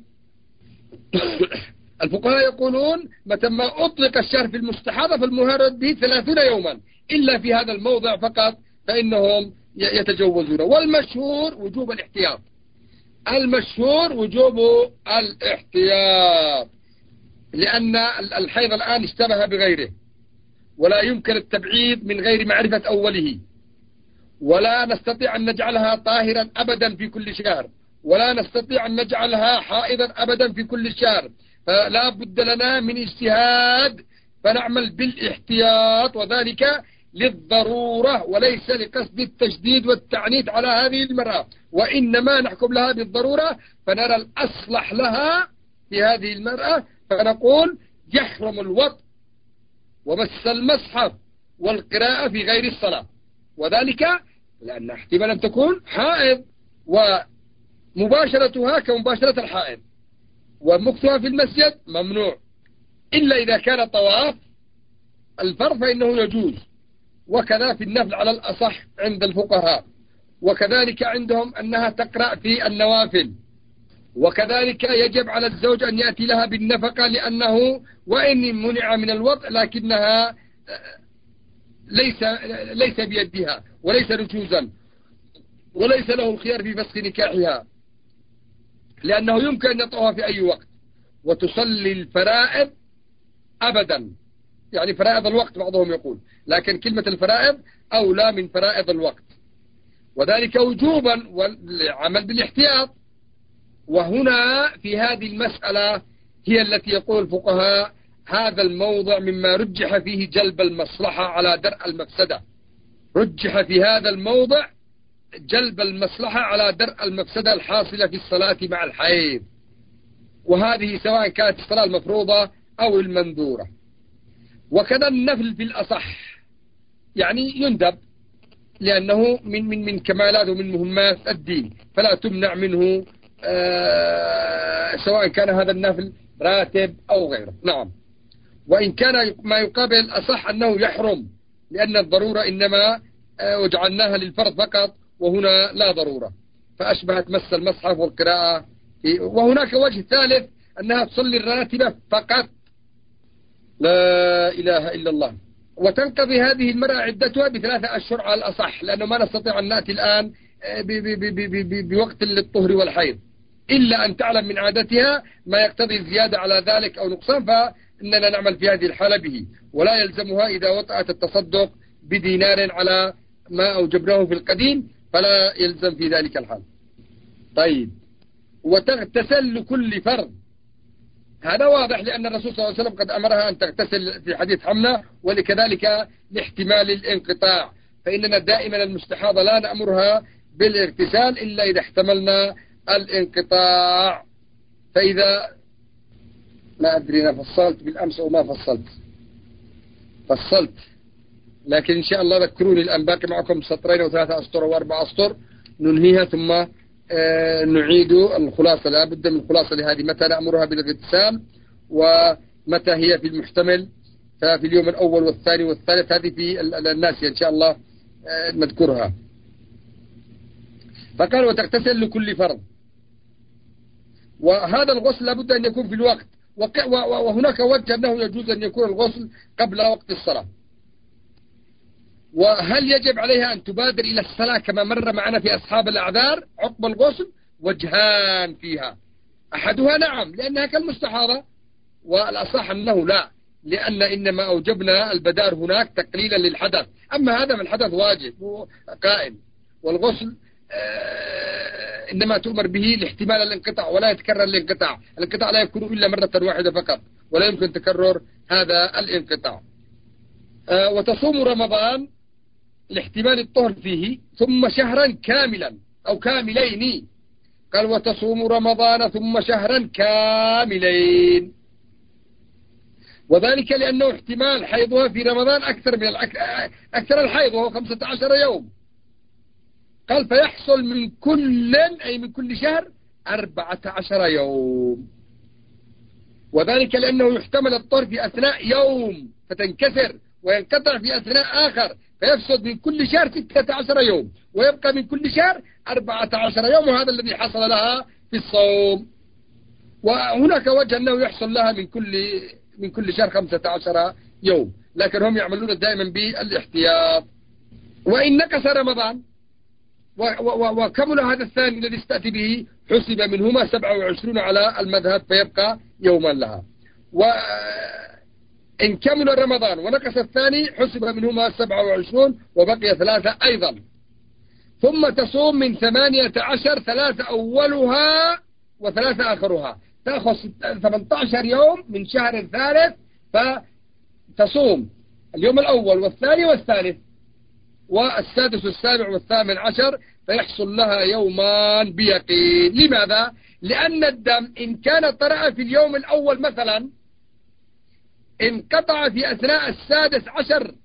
الفقهاء يقولون متى ما أطلق الشهر في المستحاضة فالمهرد به 30 يوما، إلا في هذا الموضع فقط فإنهم يتجوزون. والمشهور وجوب الاحتياط، المشهور وجوب الاحتياط، لأن الحيض الآن اشتبه بغيره، ولا يمكن التبعيد من غير معرفة أوله. ولا نستطيع أن نجعلها طاهرا أبدا في كل شهر، ولا نستطيع أن نجعلها حائضا أبدا في كل شهر، فلا بد لنا من اجتهاد، فنعمل بالاحتياط، وذلك للضرورة وليس لقصد التشديد والتعنيت على هذه المرأة، وإنما نحكم لها بالضرورة، فنرى الأصلح لها في هذه المرأة فنقول يحرم الوطء ومس المصحف والقراءة في غير الصلاة، وذلك لأن احتمال أن تكون حائض، ومباشرتها كمباشرة الحائض، ومكثها في المسجد ممنوع، إلا إذا كان طواف الفرض فإنه يجوز، وكذا في النفل على الأصح عند الفقهاء، وكذلك عندهم أنها تقرأ في النوافل، وكذلك يجب على الزوج أن يأتي لها بالنفقة، لأنه وإن منع من الوضع لكنها ليس بيدها وليس نشوزا، وليس له الخيار في فسخ نكاحها، لأنه يمكن أن يطأها في أي وقت. وتصلي الفرائض أبدا، يعني فرائض الوقت بعضهم يقول، لكن كلمة الفرائض أولى من فرائض الوقت، وذلك وجوبا والعمل بالاحتياط. وهنا في هذه المسألة هي التي يقول الفقهاء هذا الموضع مما رجح فيه جلب المصلحة على درء المفسدة، رجح في هذا الموضع جلب المصلحة على درء المفسدة الحاصلة في الصلاة مع الحيض، وهذه سواء كانت الصلاة المفروضة أو المنذورة. وكذا النفل في الأصح يعني يندب، لأنه من كمالات ومن مهمات الدين، فلا تمنع منه سواء كان هذا النفل راتب أو غيره. نعم. وإن كان ما يقابل الأصح أنه يحرم، لأن الضرورة إنما وجعلناها للفرض فقط، وهنا لا ضرورة، فأشبهت مس المصحف والقراءة. وهناك وجه ثالث أنها تصلي الراتبة فقط، لا إله إلا الله، وتنقضي هذه المرأة عدتها ب3 أشهر على الأصح، لأنه ما نستطيع أن نأتي الآن بوقت للطهر والحيض، إلا أن تعلم من عادتها ما يقتضي زيادة على ذلك أو نقصان، فإننا نعمل في هذه الحالة به، ولا يلزمها إذا وطأت التصدق بدينار على ما أوجبناه في القديم، فلا يلزم في ذلك الحال. طيب، وتغتسل لكل فرض، هذا واضح لأن الرسول صلى الله عليه وسلم قد أمرها أن تغتسل في حديث حمنا، ولكذلك لاحتمال الانقطاع، فإننا دائما المستحاضة لا نأمرها بالاغتسال إلا إذا احتملنا الانقطاع. فإذا ما أدري أنا فصلت بالأمس أو ما فصلت، لكن إن شاء الله ذكروني الآن، باقي معكم 2 و3 أسطر و4 أسطر ننهيها، ثم نعيد الخلاصة. لا بد من خلاصة لهذه، متى نأمرها بالاغتسال ومتى هي في المحتمل، ففي اليوم الأول والثاني والثالث، هذه في الناس إن شاء الله نذكرها. فقال وتغتسل لكل فرض، وهذا الغسل لابد أن يكون في الوقت، وهناك وجه أنه يجوز أن يكون الغسل قبل وقت الصلاة. وهل يجب عليها أن تبادر إلى الصلاة كما مر معنا في أصحاب الأعذار عقب الغسل؟ وجهان فيها، أحدها نعم لأنها كالمستحاضة، والأصح أنه لا، لأن إنما أوجبنا البدار هناك تقليلا للحدث، أما هذا من الحدث واجب قائم، والغسل إنما تؤمر به لاحتمال الانقطاع، ولا يتكرر الانقطاع لا يكون إلا مرة واحدة فقط، ولا يمكن تكرر هذا الانقطاع. وتصوم رمضان لاحتمال الطهر فيه، ثم شهرا كاملا أو كاملين، قال وتصوم رمضان ثم شهرا كاملين، وذلك لأنه احتمال حيضها في رمضان أكثر الحيض، وهو 15 يوم. قال فيحصل من كل، أي من كل شهر 14 يوم، وذلك لأنه يحتمل الطهر في أثناء يوم فتنكسر، وينقطع في أثناء آخر فيفسد من كل شهر 16 يوم، ويبقى من كل شهر 14 يوم، وهذا الذي حصل لها في الصوم. وهناك وجه أنه يحصل لها من كل شهر 15 يوم، لكن هم يعملون دائما بالاحتياط. وإن نقص رمضان وكمل هذا الثاني الذي استأتي به، حسب منهما 27 على المذهب، فيبقى يوما لها. وإن كمل رمضان ونقص الثاني حسب منهما 27 وبقي 3 أيضا. ثم تصوم من 18 3 أولها و3 آخرها، تأخذ 18 يوم من شهر الثالث، فتصوم اليوم الأول والثاني والثالث والسادس والسابع والثامن عشر، فيحصل لها يومان بيقين. لماذا؟ لأن الدم إن كان طرأ في اليوم الأول مثلا انقطع في أثناء السادس عشر،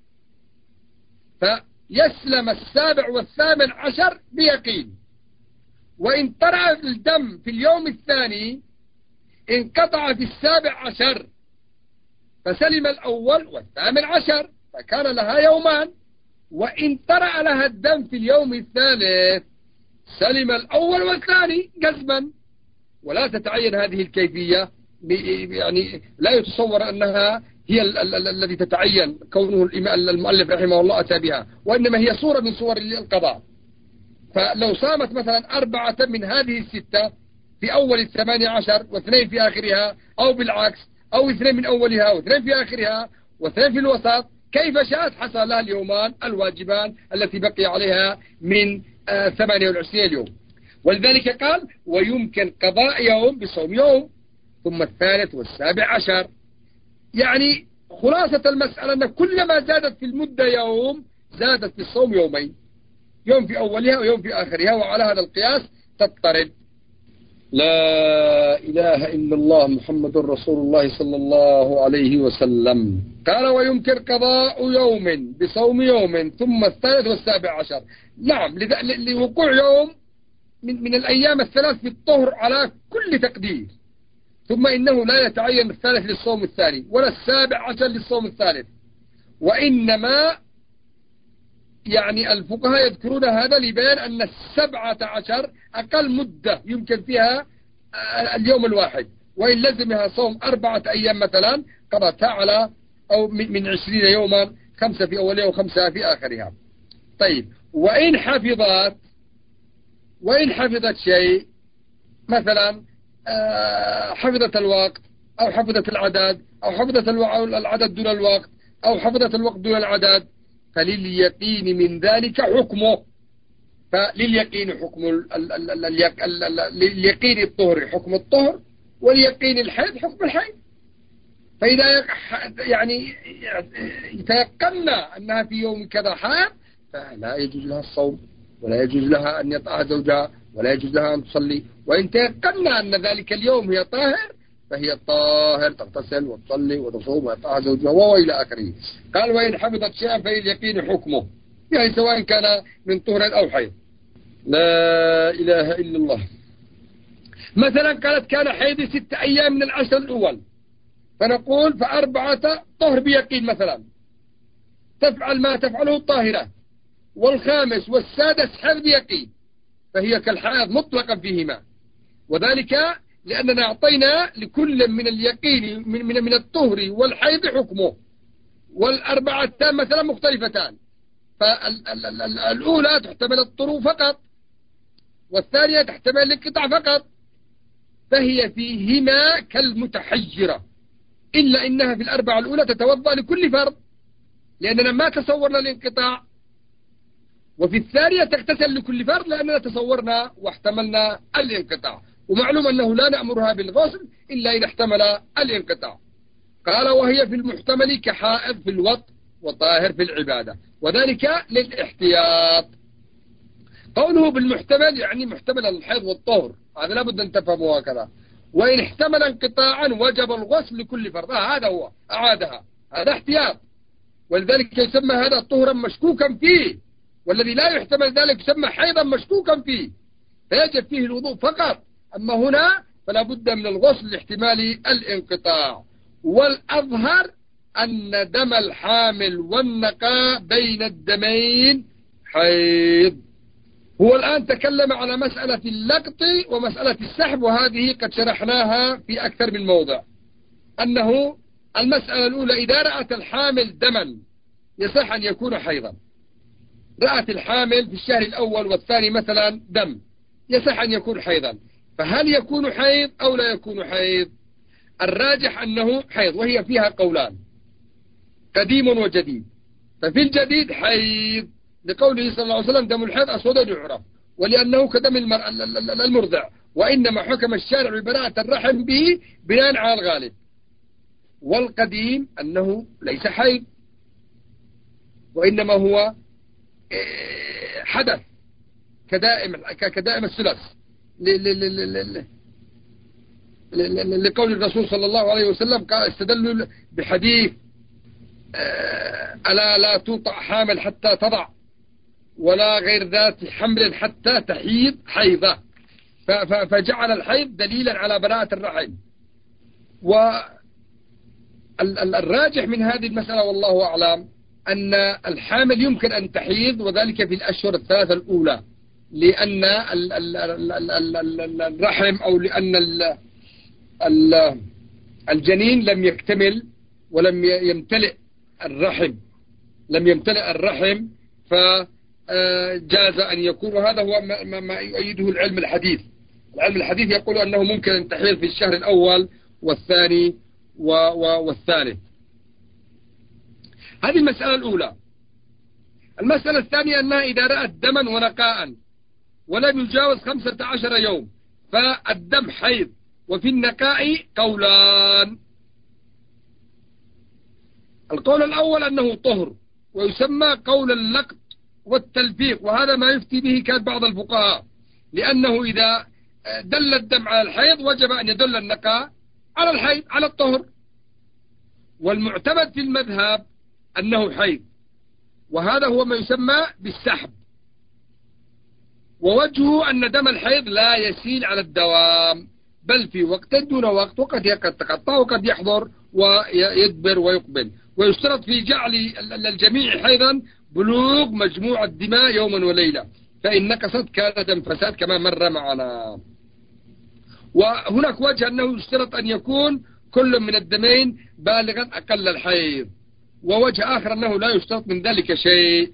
فيسلم السابع والثامن عشر بيقين. وإن طرأ الدم في اليوم الثاني انقطع في السابع عشر، فسلم الأول والثامن عشر، فكان لها يومان. وإن طرأ لها الدم في اليوم الثالث سلم الأول والثاني جزما، ولا تتعين هذه الكيفية، يعني لا يتصور أنها هي الذي تتعين كونه المؤلف رحمه الله أتى بها، وإنما هي صورة من صور القضاء. فلو صامت مثلا 4 من هذه الستة في أول 18 و2 في آخرها، أو بالعكس، أو 2 من أولها و2 في آخرها و2 في الوسط، كيف شاءت حصل لها اليومان الواجبان التي بقي عليها من 28 يوم. ولذلك قال ويمكن قضاء يوم بصوم يوم، ثم الثالث والسابع عشر. يعني خلاصة المسألة أن كلما زادت في المدة يوم زادت في الصوم يومين، يوم في أولها ويوم في آخرها، وعلى هذا القياس تضطرد. لا إله إلا الله محمد رسول الله صلى الله عليه وسلم. قال ويمكن قضاء يوم بصوم يوم ثم الثالث والسابع عشر. نعم، لوقوع يوم من الأيام الثلاث في الطهر على كل تقدير. ثم إنه لا يتعين الثالث للصوم الثاني ولا السابع عشر للصوم الثالث، وإنما يعني الفقهاء يذكرون هذا لبيان أن 17 أقل مدة يمكن فيها اليوم الواحد، وإن لزمها صوم 4 أيام مثلا قضتها على أو من 20 يوما، 5 في أولها و5 في آخرها. طيب، وإن حفظت شيء مثلا حفظت الوقت أو حفظت العدد أو حفظت العدد دون الوقت أو حفظت الوقت دون العدد، فلليقين من ذلك حكمه. فلليقين حكم لليقين الطهر حكم الطهر، واليقين الحيض حكم الحيض. فإذا يعني يتيقنا أنها في يوم كذا حائض، فلا يجوز لها الصوم، ولا يجوز لها أن يطأها زوجها، ولا يجوز لها أن تصلي. وإن تيقنا أن ذلك اليوم هي طاهر، فهي طاهر، تغتسل وتصلي وتصوم ويطأها زوجها وإلى آخره. قال وإن حفظت شيئا فلليقين حكمه، يعني سواء كان من طهر أو حيض. لا إله إلا الله. مثلا قالت كان حيض 6 أيام من العشر الأول، فنقول ف4 طهر بيقين مثلا، تفعل ما تفعله الطاهرة، والخامس والسادس حيض بيقين، فهي كالحائض مطلقا فيهما. وذلك لأننا أعطينا لكل من اليقين من الطهر والحيض حكمه، والأربعة مثلا مختلفتان. فالأولى تحتمل الطهر فقط، والثانية تحتمل الانقطاع فقط، فهي فيهما كالمتحجرة، إلا إنها في الأربعة الأولى تتوضأ لكل فرض لأننا ما تصورنا الانقطاع، وفي الثانية تغتسل لكل فرض لأننا تصورنا واحتملنا الانقطاع. ومعلوم أنه لا نأمرها بالغسل إلا إذا احتمل الانقطاع. قال وهي في المحتمل كحائض في الوطء وطاهر في العبادة، وذلك للاحتياط. قوله بالمحتمل يعني محتمل الحيض والطهر، هذا لابد أن تفهموا هكذا. وإن احتمل انقطاعا وجب الغسل لكل فرض، هذا هو أعادها، هذا احتياط. ولذلك يسمى هذا طهرا مشكوكا فيه، والذي لا يحتمل ذلك يسمى حيضا مشكوكا فيه، فيجب فيه الوضوء فقط. أما هنا فلا بد من الغسل لاحتمال الانقطاع. والأظهر أن دم الحامل والنقاء بين الدمين حيض. هو الآن تكلم على مسألة اللقط ومسألة السحب، وهذه قد شرحناها في أكثر من موضع. أنه المسألة الأولى إذا رأت الحامل دما يصح أن يكون حيضا. رأت الحامل في الشهر الأول والثاني مثلا دم، يصح أن يكون حيضا. فهل يكون حيض أو لا يكون حيض؟ الراجح أنه حيض، وهي فيها قولان قديم وجديد. ففي الجديد حيض، لقوله صلى الله عليه وسلم دم الحيض أسود يعرف، ولأنه كدم المرضع، وإنما حكم الشارع ببراءة الرحم به بناء على الغالب. والقديم أنه ليس حيض، وإنما هو حدث كدائم الثلاث، لقول الرسول صلى الله عليه وسلم قال استدلوا بحديث ألا لا توطأ حامل حتى تضع، ولا غير ذات حمل حتى تحيض حيضة، فجعل الحيض دليلا على براءة الرحم. والراجح من هذه المسألة والله أعلم أن الحامل يمكن أن تحيض، وذلك في الأشهر الثلاثة الأولى، لأن الرحم أو لأن الجنين لم يكتمل ولم يمتلئ الرحم، فجاز أن يكون. وهذا هو ما يؤيده العلم الحديث يقول أنه ممكن أن تحيض في الشهر الأول والثاني والثالث. هذه المسألة الأولى. المسألة الثانية أنها إذا رأت دما ونقاء ولم يجاوز 15 يوم فالدم حيض. وفي النقاء قولان: القول الأول أنه طهر، ويسمى قول اللقط والتلفيق، وهذا ما يفتي به كان بعض الفقهاء، لأنه إذا دل الدم على الحيض وجب أن يدل النقاء على الحيض على الطهر. والمعتمد في المذهب أنه حيض، وهذا هو ما يسمى بالسحب. ووجهه أن دم الحيض لا يسيل على الدوام، بل في وقت دون وقت، وقد يتقطع وقد يحضر ويدبر ويقبل. ويشترط في جعل الجميع حيضا بلوغ مجموع الدماء يوما وليلة، فإن نقصت كان دم فساد كما مر معنا. وهناك وجه أنه يشترط أن يكون كل من الدمين بالغا أقل الحيض، ووجه آخر أنه لا يشترط من ذلك شيء.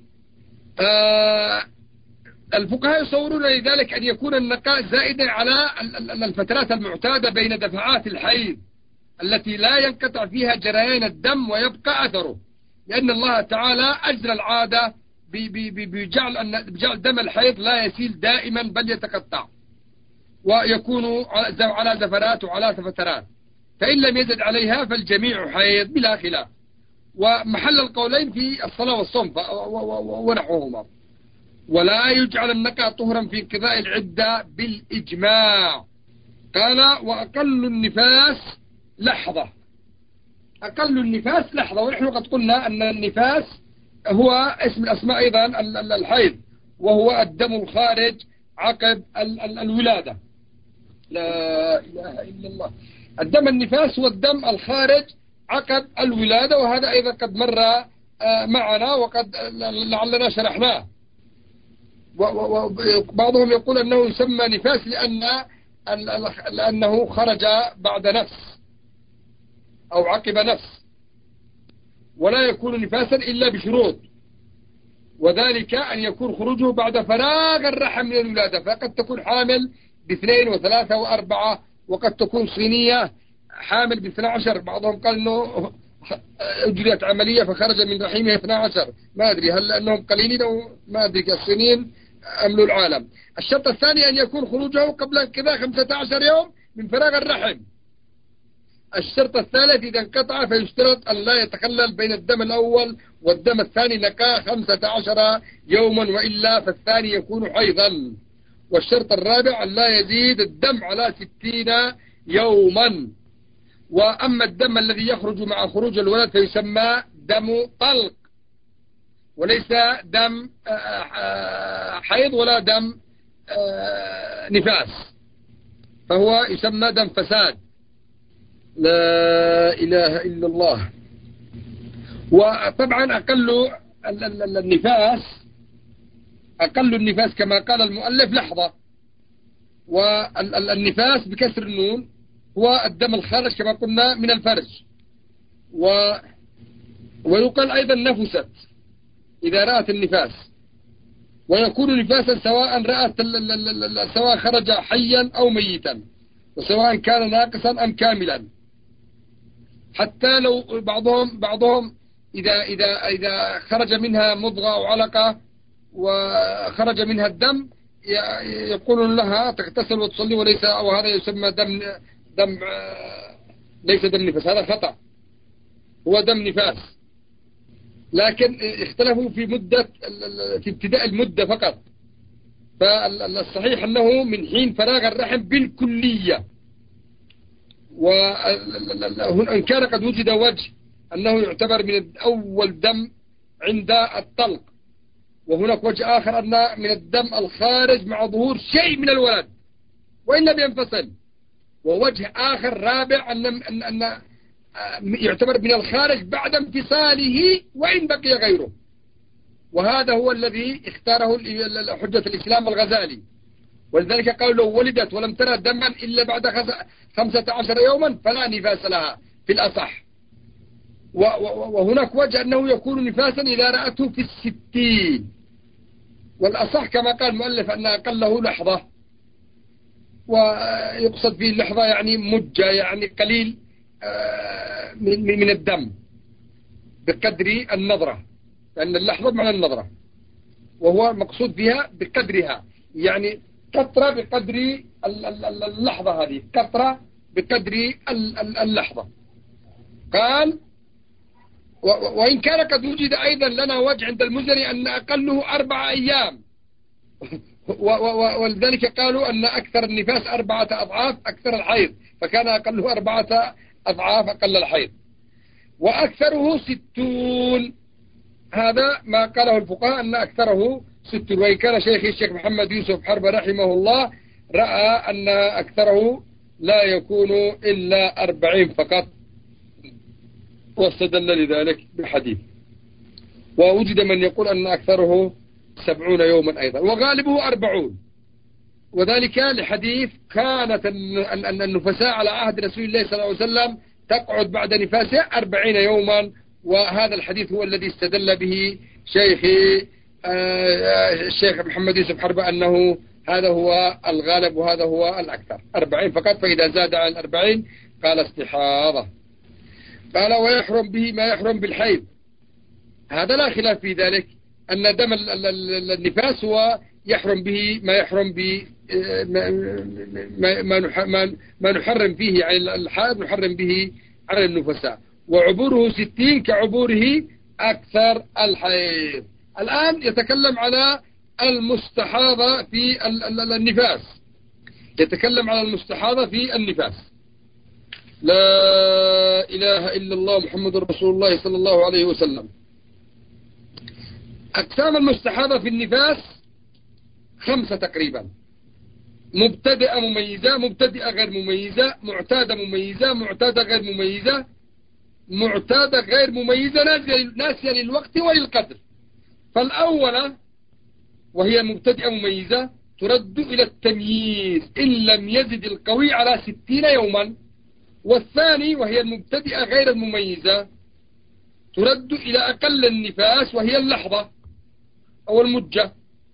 الفقهاء يصورون لذلك أن يكون النقاء زائدا على الفترات المعتادة بين دفعات الحيض التي لا ينقطع فيها جريان الدم ويبقى أثره، لأن الله تعالى أجرى العادة بجعل دم الحيض لا يسيل دائما بل يتقطع، ويكون على زفرات وعلى فترات، فإن لم يزد عليها فالجميع حيض بلا خلاف. ومحل القولين في الصلاة والصوم ونحوهما. ولا يجعل النقاء طهرا في انقضاء العدة بالإجماع. قال: وأقل النفاس لحظة. أقل النفاس لحظة، ونحن قد قلنا أن النفاس هو اسم الأسماء أيضا الحيض، وهو الدم الخارج عقب الولادة. لا إله إلا الله. الدم النفاس هو الدم الخارج عقب الولادة، وهذا أيضا قد مر معنا وقد لعلنا شرحناه. وبعضهم يقول أنه يسمى نفاس لأنه خرج بعد نفس أو عقب نفس، ولا يكون نفاسا إلا بشروط، وذلك أن يكون خروجه بعد فراغ الرحم من الولادة، فقد تكون حامل ب2 و3 و4، وقد تكون صينية حامل ب12. بعضهم قال أنه أجريت عملية فخرج من رحمها 12، ما أدري هل أنهم قليلين أو ما أدري، الصينيين أملوا العالم. الشرط الثاني أن يكون خروجه قبل انقضاء 15 يوم من فراغ الرحم. الشرط الثالث إذا انقطع فيشترط أن لا يتخلل بين الدم الأول والدم الثاني نقاء 15 يوما، وإلا فالثاني يكون حيضا. والشرط الرابع أن لا يزيد الدم على 60 يوما. وأما الدم الذي يخرج مع خروج الولد فيسمى دم طلق، وليس دم حيض ولا دم نفاس، فهو يسمى دم فساد. لا إله إلا الله. وطبعا أقل النفاس كما قال المؤلف لحظة. والنفاس بكسر النون هو الدم الخارج كما قلنا من الفرج. ويقال أيضا نفست إذا رأت النفاس، ويكون نفاسا سواء خرج حيا أو ميتا، وسواء كان ناقصا أم كاملا. حتى لو بعضهم إذا خرج منها مضغة أو علقة وخرج منها الدم يقولون لها تغتسل وتصلي، وليس، أو هذا يسمى دم ليس دم نفاس، هذا خطأ، هو دم نفاس. لكن اختلفوا في ابتداء المدة فقط. فالصحيح أنه من حين فراغ الرحم بالكلية. وإن كان قد وجد وجه أنه يعتبر من أول دم عند الطلق، وهناك وجه آخر أن من الدم الخارج مع ظهور شيء من الولد وإن لم ينفصل، ووجه آخر رابع أن يعتبر من الخارج بعد انفصاله وإن بقي غيره. وهذا هو الذي اختاره حجة الإسلام الغزالي، ولذلك قالوا لو ولدت ولم ترى دما إلا بعد 15 يوما فلا نفاس لها في الأصح. وهناك وجه أنه يكون نفاسا إذا رأته في 60، والأصح كما قال المؤلف أن أقله لحظة، ويقصد فيه اللحظة يعني مجة، يعني قليل من الدم بقدر النظرة، لأن اللحظة معنى النظرة، وهو مقصود بها بقدرها، يعني قطرة بقدر اللحظة، هذه قطرة بقدر اللحظة. قال وإن كان قد وجد أيضا لنا وجه عند المزني أن أقله 4 أيام، ولذلك قالوا أن أكثر النفاس 4 أضعاف أكثر الحيض، فكان أقله 4 أضعاف أقل الحيض، وأكثره 60. هذا ما قاله الفقهاء أن أكثره 60. وإن كان شيخي الشيخ محمد يوسف حرب رحمه الله رأى أن أكثره لا يكون إلا 40 فقط، واستدل لذلك بالحديث. ووجد من يقول أن أكثره 70 يوما أيضا، وغالبه 40، وذلك لحديث كانت أن النفساء على عهد رسول الله صلى الله عليه وسلم تقعد بعد نفاسها 40 يوما، وهذا الحديث هو الذي استدل به شيخي الشيخ محمد يوسف حربة أنه هذا هو الغالب وهذا هو الأكثر 40 فقط، فإذا زاد عن 40 قال استحاضة. قال ويحرم به ما يحرم بالحيض، هذا لا خلاف في ذلك، أن دم النفاس هو يحرم به ما يحرم به ما نحرم فيه عن الحائض نحرم به على النفساء، وعبوره 60 كعبوره أكثر الحيض. الآن يتكلم على المستحاضة في النفاس، يتكلم على المستحاضة في النفاس. لا إله إلا الله محمد رسول الله صلى الله عليه وسلم. أقسام المستحاضة في النفاس 5 تقريبا: مبتدئة مميزة، مبتدئة غير مميزة، معتادة مميزة، معتادة غير مميزة، معتادة غير مميزة ناسية للوقت وللقدر. فالأولى وهي مبتدئة مميزة ترد إلى التمييز إن لم يزد القوي على 60 يوما. والثاني وهي المبتدئة غير المميزة ترد إلى أقل النفاس وهي اللحظة أو المجة.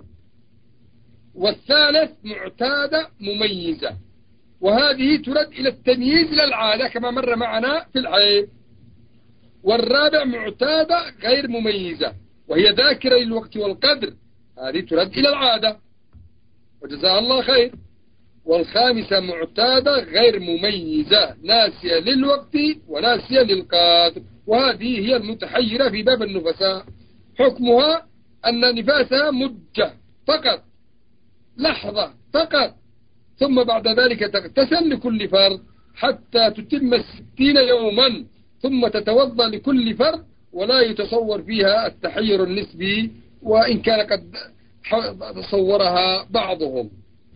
والثالث معتادة مميزة، وهذه ترد إلى التمييز إلى العادة كما مر معنا في الحيض. والرابع معتادة غير مميزة وهي ذاكرة للوقت والقدر، هذه ترد إلى العادة وجزاها الله خير. والخامسة معتادة غير مميزة ناسية للوقت وناسية للقدر، وهذه هي المتحيرة في باب النفساء. حكمها أن نفاسها مجة فقط، لحظة فقط، ثم بعد ذلك تغتسل لكل فرد حتى تتم 60 يوما، ثم تتوضأ لكل فرد، ولا يتصور فيها التحير النسبي وإن كان قد تصورها بعضهم.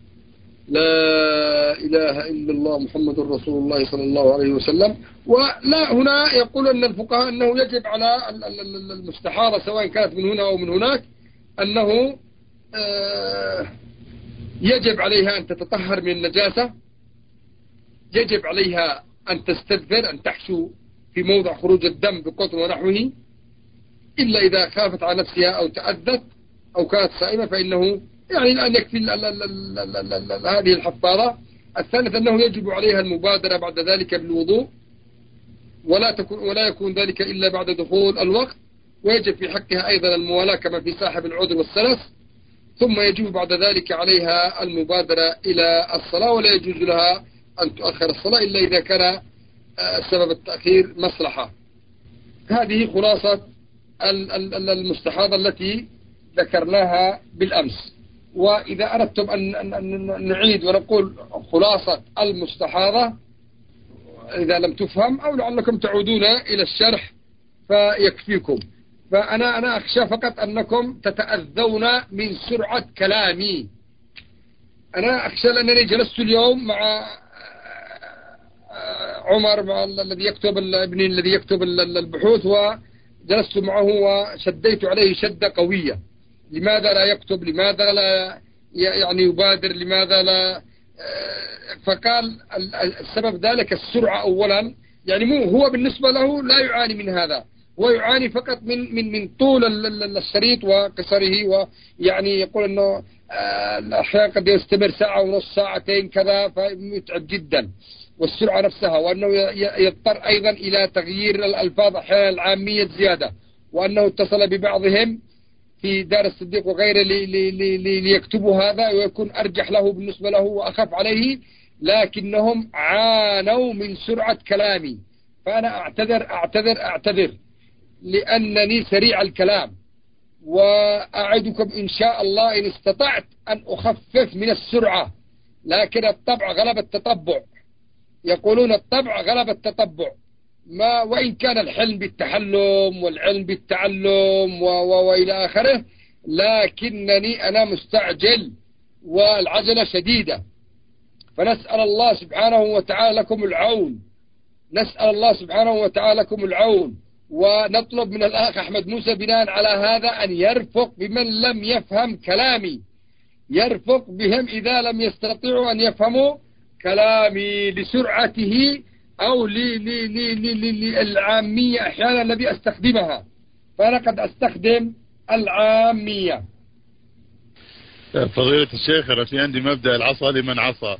لا إله إلا الله محمد رسول الله صلى الله عليه وسلم. ولا هنا يقول أن الفقهاء أنه يجب على المستحاضة سواء كانت من هنا أو من هناك أنه يجب عليها أن تتطهر من النجاسة، يجب عليها أن تستدبر، أن تحشو في موضع خروج الدم بقطر ونحوه، إلا إذا خافت على نفسها أو تأذت أو كانت صائمة فإنه يعني الآن يكفي هذه الحفاظة. الثالث أنه يجب عليها المبادرة بعد ذلك بالوضوء، ولا يكون ذلك إلا بعد دخول الوقت. ويجب في حقها أيضا الموالاة كما في صاحب العذر والسلس، ثم يجب بعد ذلك عليها المبادرة إلى الصلاة، ولا يجوز لها أن تؤخر الصلاة إلا إذا كان سبب التأخير مصلحة. هذه خلاصة المستحاضة التي ذكرناها بالأمس. وإذا أردتم أن نعيد ونقول خلاصة المستحاضة إذا لم تفهم، أو لعلكم تعودون إلى الشرح فيكفيكم. فأنا أخشى فقط أنكم تتأذون من سرعة كلامي. أنا أخشى لأنني جلست اليوم مع عمر، مع الذي يكتب ابني الذي يكتب البحوث، وجلست معه وشديت عليه شدة قوية. لماذا لا يكتب؟ لماذا لا يعني يبادر؟ لماذا لا؟ فقال السبب ذلك السرعة أولا. يعني مو هو بالنسبة له لا يعاني من هذا، هو يعاني فقط من طول الشريط وقصره، ويعني يقول أنه الأحيان قد يستمر ساعة ونص، ساعتين كذا، فمتعب جدا. والسرعة نفسها، وأنه يضطر أيضا إلى تغيير الألفاظ أحيانا العامية زيادة، وأنه اتصل ببعضهم في دار الصديق وغيره ليكتبوا هذا، ويكون أرجح له بالنسبة له وأخف عليه، لكنهم عانوا من سرعة كلامي. فأنا أعتذر لأنني سريع الكلام، وأعدكم إن شاء الله إن استطعت أن أخفف من السرعة. لكن الطبع غلب التطبع، يقولون الطبع غلب التطبع. وإن كان الحلم بالتحلم والعلم بالتعلم وإلى آخره، لكنني أنا مستعجل والعجلة شديدة. فنسأل الله سبحانه وتعالى لكم العون، نسأل الله سبحانه وتعالى لكم العون. ونطلب من الأخ أحمد موسى بناء على هذا أن يرفق بمن لم يفهم كلامي، يرفق بهم إذا لم يستطيعوا أن يفهموا كلامي لسرعته أو للعامية أحيانا الذي أستخدمها. فأنا قد أستخدم العامية. فضيلة الشيخ، أنا في عندي مبدأ العصا لمن عصى.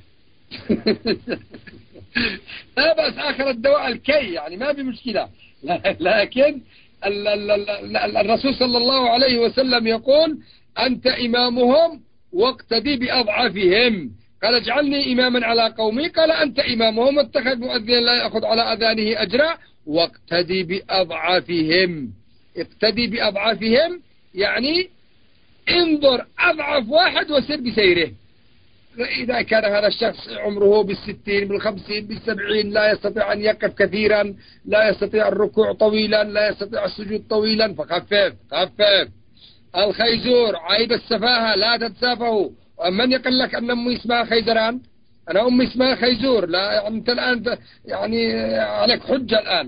لا بأس، آخر الدواء الكي، يعني ما في مشكلة. لكن الرسول صلى الله عليه وسلم يقول أنت إمامهم واقتدي بأضعفهم. قال اجعلني إماما على قومي، قال أنت إمامهم واتخذ مؤذنا لا يأخذ على أذانه أجرا واقتدي بأضعفهم. اقتدي بأضعفهم يعني انظر أضعف واحد وسر بسيره. إذا كان هذا الشخص عمره بالستين بالخمسين بالسبعين لا يستطيع أن يقف كثيرا، لا يستطيع الركوع طويلا، لا يستطيع السجود طويلا، فخفف. الخيزور عيب السفاهة، لا تتسافهوا. ومن يقول لك أن أمي اسمها خيزران؟ أنا أمي اسمها خيزور. لا يعني أنت الآن يعني عليك حجة الآن.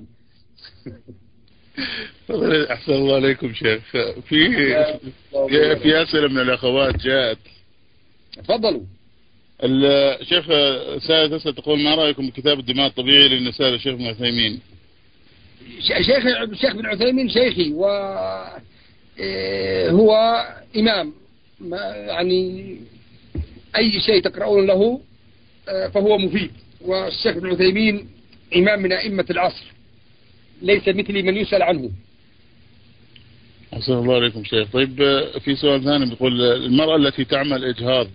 أحسن الله عليكم شيخ. في أسئلة من الأخوات جاءت. تفضلوا. الشيخ سائل تسأل تقول ما رأيكم بكتاب الدماء الطبيعي للنساء للشيخ بن عثيمين؟ الشيخ بن عثيمين شيخي، وهو إمام، يعني أي شيء تقرؤون له فهو مفيد. والشيخ بن عثيمين إمام من أئمة العصر، ليس مثلي من يسأل عنه. أحسن الله عليكم شيخ. طيب في سؤال ثاني بيقول المرأة التي تعمل إجهاض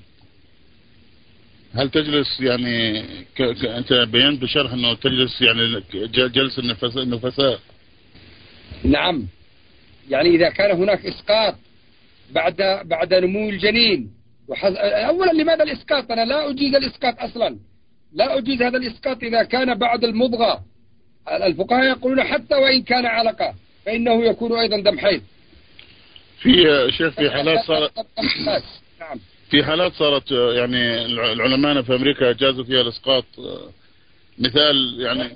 هل تجلس يعني أنت بينت بشرح أنه تجلس يعني جلس النفساء؟ نعم، يعني إذا كان هناك إسقاط بعد نمو الجنين. أولا لماذا الإسقاط؟ أنا لا أجيز الإسقاط أصلا، لا أجيز هذا الإسقاط إذا كان بعد المضغة. الفقهاء يقولون حتى وإن كان علقة فإنه يكون أيضا دم حيض. في شيخ في حالات صارت نعم، في حالات صارت يعني العلماء في أمريكا جازوا فيها الإسقاط. مثال يعني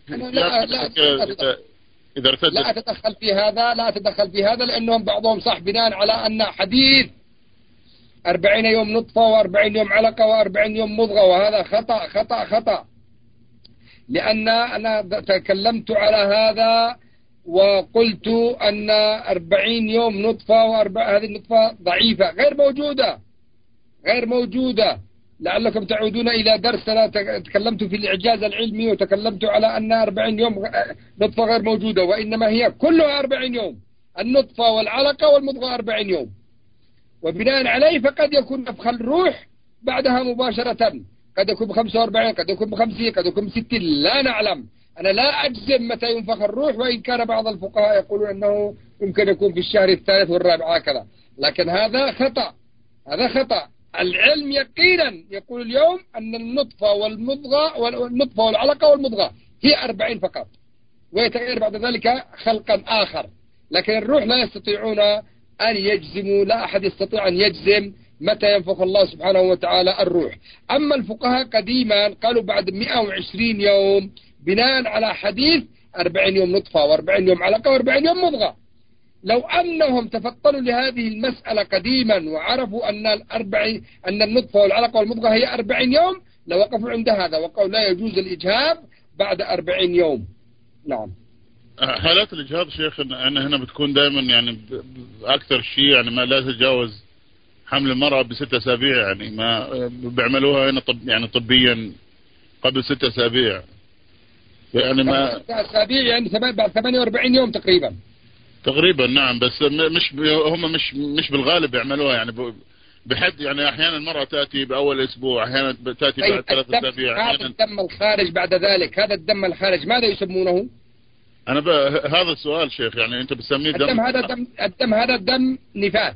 إذا ارتدت. لا أتدخل في هذا، لأنهم بعضهم صح بناء على أن حديث 40 يوم نطفة و40 يوم علقة و40 يوم مضغة، وهذا خطأ. لأن أنا تكلمت على هذا وقلت أن 40 يوم نطفة هذه النطفة ضعيفة غير موجودة. لعلكم تعودون إلى درسنا، تكلمت في الإعجاز العلمي وتكلمت على أن 40 يوم نطفة غير موجودة، وإنما هي كلها 40 يوم. النطفة والعلقة والمضغة 40 يوم، وبناء عليه فقد يكون نفخ الروح بعدها مباشرة، قد يكون ب45، قد يكون ب50، قد يكون ب60، لا نعلم. أنا لا أجزم متى ينفخ الروح، وإن كان بعض الفقهاء يقولون أنه يمكن يكون في الشهر الثالث والرابع هكذا، لكن هذا خطأ، هذا خطأ. العلم يقينا يقول اليوم أن النطفة والعلقة والمضغة هي 40 فقط، ويتغير بعد ذلك خلقا آخر، لكن الروح لا يستطيعون أن يجزموا، لا أحد يستطيع أن يجزم متى ينفخ الله سبحانه وتعالى الروح. أما الفقهاء قديما قالوا بعد 120 يوم، بناء على حديث 40 يوم نطفة و40 يوم علقة و40 يوم مضغة. لو أنهم تفطنوا لهذه المسألة قديما وعرفوا أن النطفة والعلقة والمضغة هي 40 يوم لوقفوا عند هذا، وقالوا لا يجوز الإجهاض بعد 40 يوم. نعم. حالات الإجهاض شيخ أنا هنا بتكون دائما يعني أكثر شيء يعني ما لا تتجاوز حمل المرأة ب6 أسابيع، يعني ما بيعملوها هنا يعني طبيا قبل 6 أسابيع، يعني ما 6 أسابيع يعني بعد 48 يوم تقريبا. نعم، بس هم مش بالغالب يعملوها، يعني بحد يعني أحيانا المرأة تأتي بأول أسبوع، أحيانا تأتي بعد 3 أسابيع. هذا الدم الخارج بعد ذلك، هذا الدم الخارج ماذا يسمونه؟ هذا السؤال شيخ، يعني أنت بتسميه الدم هذا دم نفاس.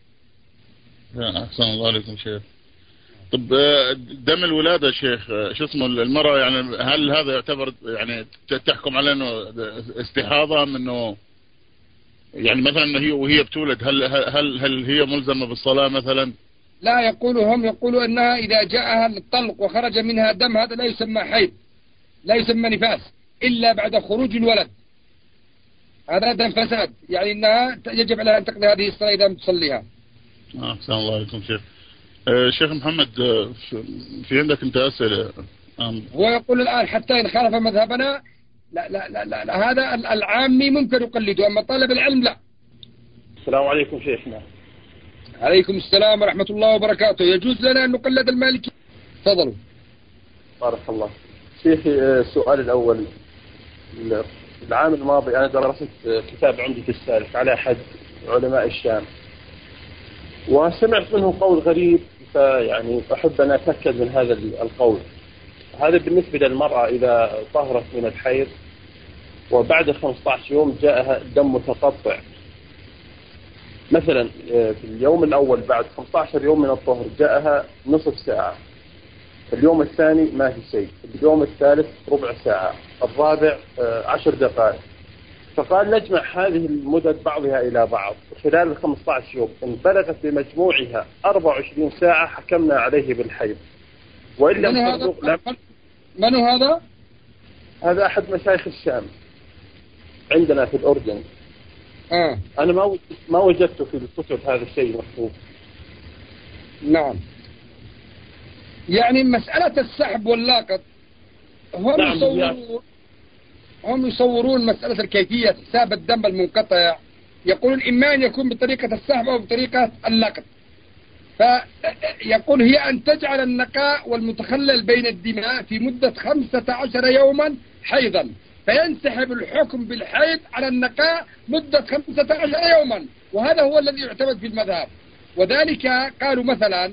أحسن الله عليكم شيخ. طب دم الولادة شيخ شو اسمه المرأة، يعني هل هذا يعتبر يعني تحكم عليه انه استحاضة، انه يعني مثلا هي وهي بتولد هل هي ملزمة بالصلاة مثلا؟ لا، هم يقولوا انها اذا جاءها الطلق وخرج منها دم هذا لا يسمى حيض، لا يسمى نفاس الا بعد خروج الولد، هذا دم فساد، يعني انها يجب عليها ان تقضي هذه الصلاة اذا تصليها. أحسن الله عليكم شيخ. شيخ محمد، في عندك انت أسئلة؟ هو يقول الآن حتى إن خالف مذهبنا لا هذا العامي ممكن يقلده، أما طالب العلم لا. السلام عليكم شيخنا. عليكم السلام ورحمة الله وبركاته. يجوز لنا أن نقلد المالكي؟ تفضلوا. بارك الله. شيخي السؤال الأول، العام الماضي أنا درست كتاب عمدة السالك على أحد علماء الشام، وسمعت منه قول غريب، فيعني أحب أن أتأكد من هذا القول. هذا بالنسبة للمرأة إذا طهرت من الحيض وبعد 15 يوم جاءها دم متقطع، مثلا في اليوم الأول بعد 15 يوم من الطهر جاءها نصف ساعة، اليوم الثاني ما في شيء، اليوم الثالث ربع ساعة، الرابع 10 دقائق. فقال نجمع هذه المدد بعضها إلى بعض خلال 15 يوم، إن بلغت بمجموعها 24 ساعة حكمنا عليه بالحيض، وإن لم تبلغ. من هو هذا؟ هذا أحد مشايخ الشام عندنا في الأردن. أنا ما وجدت في الكتب هذا الشيء مكتوب. نعم، يعني مسألة السحب واللاقط هم يصورون مسألة الكيفية حساب الدم المنقطع، يقولون إما أن يكون بطريقة السحب أو بطريقة اللقط، فيقول هي أن تجعل النقاء والمتخلل بين الدماء في مدة 15 يوما حيضا، فينسحب الحكم بالحيض على النقاء مدة 15 يوما، وهذا هو الذي يعتمد في المذهب. وذلك قالوا مثلا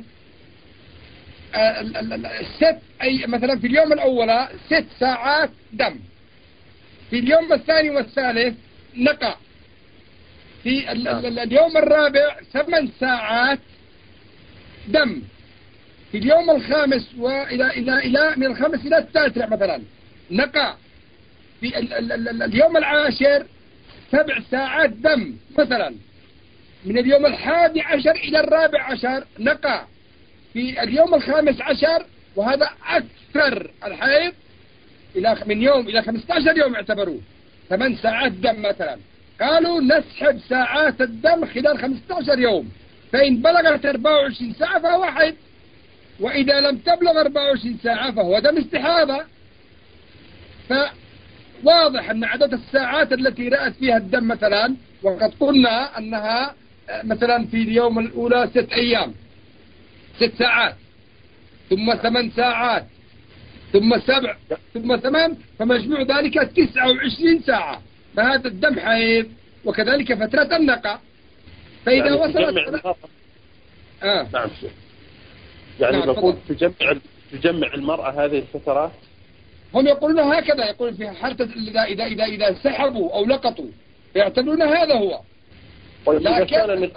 مثلا في اليوم الأول 6 ساعات دم، في اليوم الثاني والثالث نقاء، في اليوم الرابع 8 ساعات دم، في اليوم الخامس إلى من الخامس إلى التاسع مثلا نقاء، في اليوم العاشر 7 ساعات دم مثلا، من اليوم 11 إلى 14 نقاء، في اليوم 15، وهذا أكثر الحيض من يوم إلى 15 يوم اعتبروه 8 ساعات دم مثلا. قالوا نسحب ساعات الدم خلال 15 يوم، فإن بلغت 24 ساعة فهو حيض، وإذا لم تبلغ 24 ساعة فهو دم استحاضة. فواضح أن عدد الساعات التي رأت فيها الدم مثلا، وقد قلنا أنها مثلا في اليوم الأولى 6 أيام 6 ساعات، ثم 8 ساعات، ثم 7، ثم 8، فمجموع ذلك 29 ساعة، فهذا الدم حيض وكذلك فترة النقاء. فإذا يعني وصلت نعم شيخ، يعني نعم بقول تجمع المرأة هذه الفترات. هم يقولون هكذا، يقول في حالة إذا سحبوا أو لقطوا يعتبرون هذا هو. لكن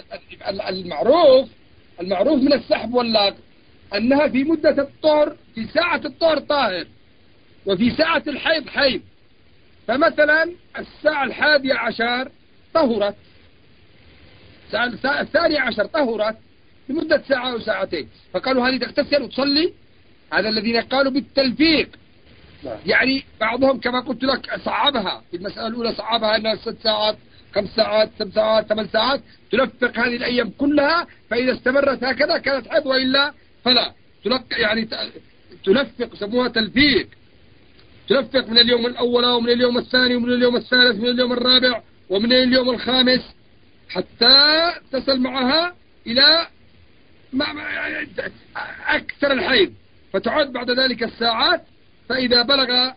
المعروف من السحب واللقط أنها في مدة الطهر، في ساعة الطهر طاهر، وفي ساعة الحيض حيض. فمثلا الساعة 11 طهرت، الساعة 12 طهرت لمدة ساعة أو ساعتين، فقالوا هذه تغتسل وتصلي. هذا الذين قالوا بالتلفيق. يعني بعضهم كما قلت لك صعبها في المسألة الأولى، صعبها أنها 6 ساعات 5 ساعات 7 ساعات 8 ساعات، تلفق هذه الأيام كلها، فإذا استمرت هكذا كانت حيض، وإلا فلا يعني تلفق، يسموها تلفيق، تلفق من اليوم الأول ومن اليوم الثاني ومن اليوم الثالث ومن اليوم الرابع ومن اليوم الخامس حتى تصل معها إلى أكثر الحيض، فتعد بعد ذلك الساعات. فإذا بلغ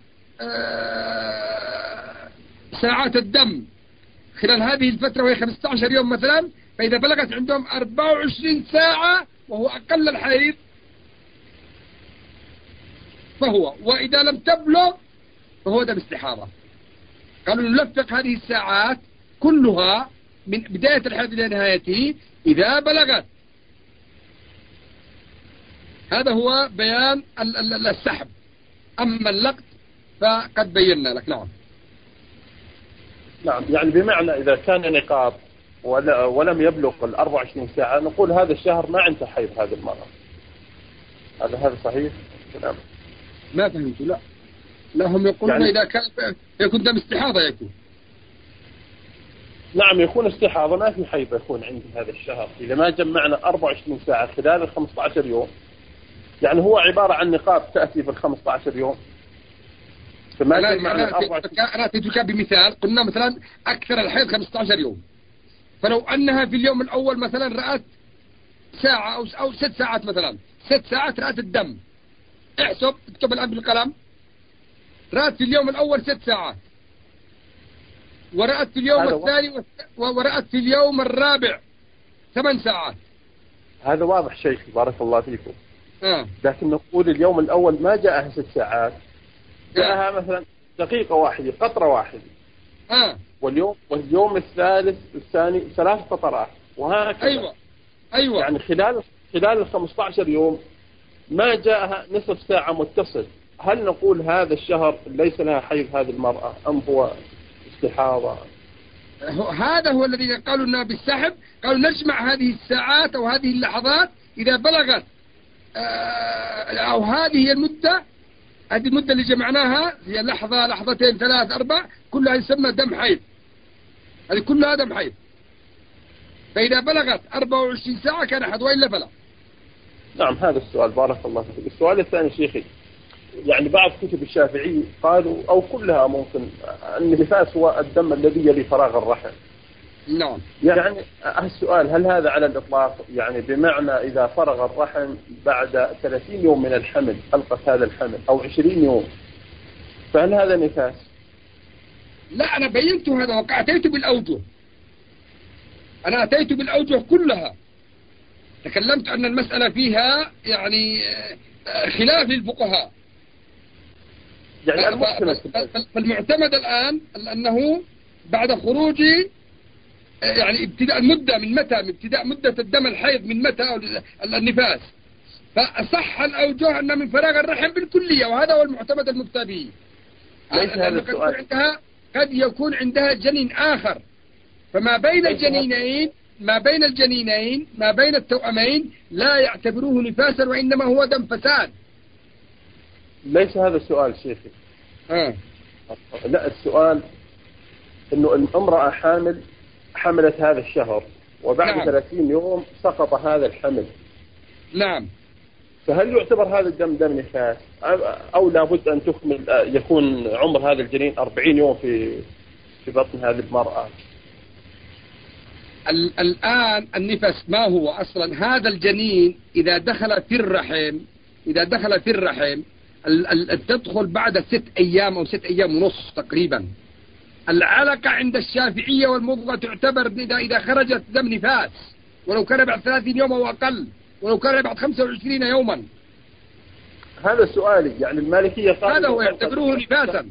ساعات الدم خلال هذه الفترة وهي 15 يوم مثلا، فإذا بلغت عندهم 24 ساعة وهو أقل الحيض فهو، وإذا لم تبلغ فهو دم استحاضة. قالوا نلفق هذه الساعات كلها من بداية الحيض إلى نهايته إذا بلغت. هذا هو بيان السحب. أما اللقط فقد بينا لك. نعم، يعني بمعنى إذا كان نقاط ولم يبلغ 24 ساعة نقول هذا الشهر ما عنده حيض هذه المرأة. هذا صحيح؟ نعم. ما فهمت. لا هم يقولون يعني إذا كان يكون دم استحاضة يكون. نعم يكون استحاضة، ما في حيض يكون عندي هذا الشهر إذا ما جمعنا 24 ساعة خلال ال 15 يوم. يعني هو عبارة عن نقاط تأتي في ال 15 يوم. أنا أتيتك بمثال، قلنا مثلا أكثر الحيض 15 يوم، فلو أنها في اليوم الأول مثلا رأت ساعة أو 6 ساعات مثلا، 6 ساعات رأت الدم، احسب اكتب الآن بالقلم، رأت في اليوم الأول 6 ساعات، ورأت في اليوم الثاني ورأت في اليوم الرابع 8 ساعات. هذا واضح شيخي بارك الله فيكم. لكن نقول اليوم الأول ما جاءها 6 ساعات، جاءها مثلا دقيقة واحدة، قطرة واحدة. واليوم الثالث الثاني 3 قطرات، وهكذا. أيوة. يعني خلال ال 15 يوم ما جاءها نصف ساعة متصل. هل نقول هذا الشهر ليس لها حيض هذه المرأة أم هو استحاضة؟ هذا هو الذي قالوا لنا بالسحب. قالوا نجمع هذه الساعات أو هذه اللحظات إذا بلغت أو هذه هي المدة، هذه المدة اللي جمعناها هي لحظة 2 3 4 كلها يسمى دم حيض. هذه كلها دم حيض. فإذا بلغت 24 ساعة كان حيض، وإلا فلا. نعم هذا السؤال بارك الله فيك. السؤال الثاني شيخي، يعني بعض كتب الشافعي قالوا أو كلها ممكن أن النفاس هو الدم الذي يلي فراغ الرحم. نعم. يعني السؤال هل هذا على الإطلاق؟ يعني بمعنى إذا فرغ الرحم بعد 30 يوم من الحمل ألقت هذا الحمل أو 20 يوم، فهل هذا نفاس؟ لا أنا بينت هذا وأتيت بالأوجه. أنا أتيت بالأوجه كلها. تكلمت أن المسألة فيها يعني خلاف للفقهاء. يعني فالمعتمد الآن أنه بعد خروج يعني ابتداء المدة من متى، من ابتداء مدة الدم الحيض من متى أو النفاس، فأصح الأوجه أن من فراغ الرحم بالكلية، وهذا هو المعتمد المفتى به. قد يكون عندها جنين آخر، فما بين الجنينين ما بين التوأمين لا يعتبروه نفاسا، وإنما هو دم فساد. ليس هذا السؤال شيخي. لا، السؤال إنه الامرأة حملت هذا الشهر وبعد 30 يوم سقط هذا الحمل. نعم. فهل يعتبر هذا الدم دم نفاس أو لابد أن تكمل يكون عمر هذا الجنين 40 يوم في بطن هذه المرأة؟ الآن النفس ما هو أصلا؟ هذا الجنين إذا دخل في الرحم تدخل بعد 6 أيام أو 6 أيام ونص تقريبا. العلقة عند الشافعية والمضغة تعتبر إذا خرجت دم نفاس، ولو كان بعد 30 يوم أو أقل، ولو كان بعد 25 يوما. هذا سؤالي، يعني المالكية هذا هو يعتبروه نفاسا.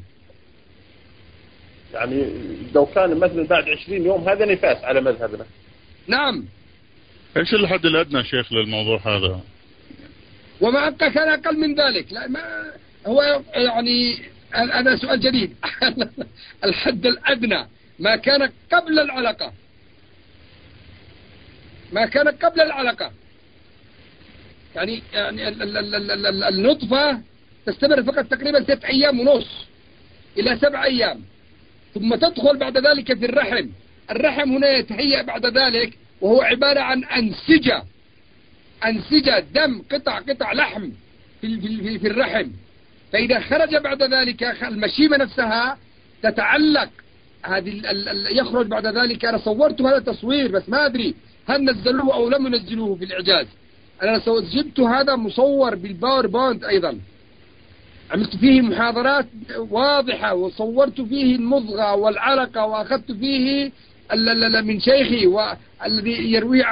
يعني لو كان مثلا بعد 20 يوم هذا نفاس على مذهبنا. نعم. ايش الحد الادنى شيخ للموضوع هذا؟ وما أبقى كان أقل من ذلك. لا ما هو يعني هذا سؤال جديد. الحد الأدنى ما كان قبل العلقة، ما كان قبل العلقة. يعني النطفة تستمر فقط تقريبا 6 أيام ونص إلى 7 أيام، ثم تدخل بعد ذلك في الرحم. الرحم هنا يتهيأ بعد ذلك، وهو عبارة عن أنسجة دم، قطع لحم في الرحم. فإذا خرج بعد ذلك المشيمة نفسها تتعلق، هذه يخرج بعد ذلك. أنا صورت هذا تصوير بس ما أدري هل نزلوه أو لم ينزلوه في الإعجاز. أنا جبت هذا مصور بالباوربوينت أيضا، عملت فيه محاضرات واضحة وصورت فيه المضغة والعلقة، وأخذت فيه من شيخي والذي يروي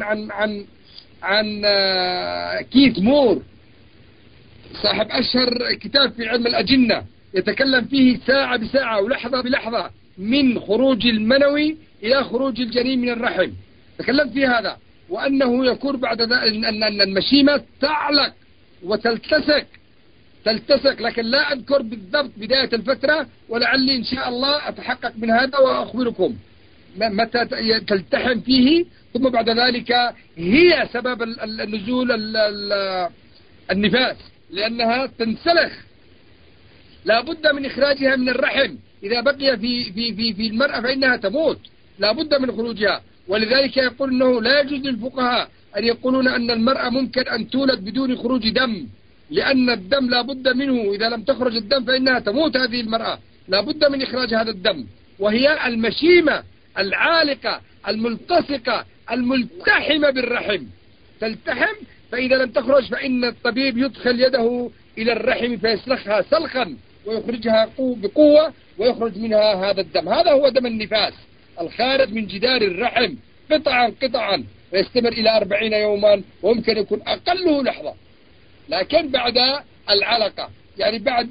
عن كيث مور صاحب أشهر كتاب في علم الأجنة، يتكلم فيه ساعة بساعة ولحظة بلحظة من خروج المنوي إلى خروج الجنين من الرحم. تكلمت في هذا، وأنه يكون بعد ذلك أن المشيمة تعلق وتلتسك، لكن لا أذكر بالضبط بداية الفترة، ولعلي إن شاء الله أتحقق من هذا وأخبركم متى تلتحم فيه. ثم بعد ذلك هي سبب النزول النفاس، لأنها تنسلخ، لا بد من إخراجها من الرحم. إذا بقي في المرأة فإنها تموت، لا بد من خروجها. ولذلك يقول أنه لا يجوز للفقهاء أن يقولون أن المرأة ممكن أن تولد بدون خروج دم، لأن الدم لا بد منه. إذا لم تخرج الدم فإنها تموت هذه المرأة، لا بد من إخراج هذا الدم. وهي المشيمة العالقة الملتصقة الملتحمة بالرحم، تلتحم، فإذا لم تخرج فإن الطبيب يدخل يده إلى الرحم فيسلخها سلخا ويخرجها بقوة، ويخرج منها هذا الدم. هذا هو دم النفاس الخارج من جدار الرحم قطعا، ويستمر إلى 40 يوما، وممكن يكون أقله لحظة. لكن بعد العلقة، يعني بعد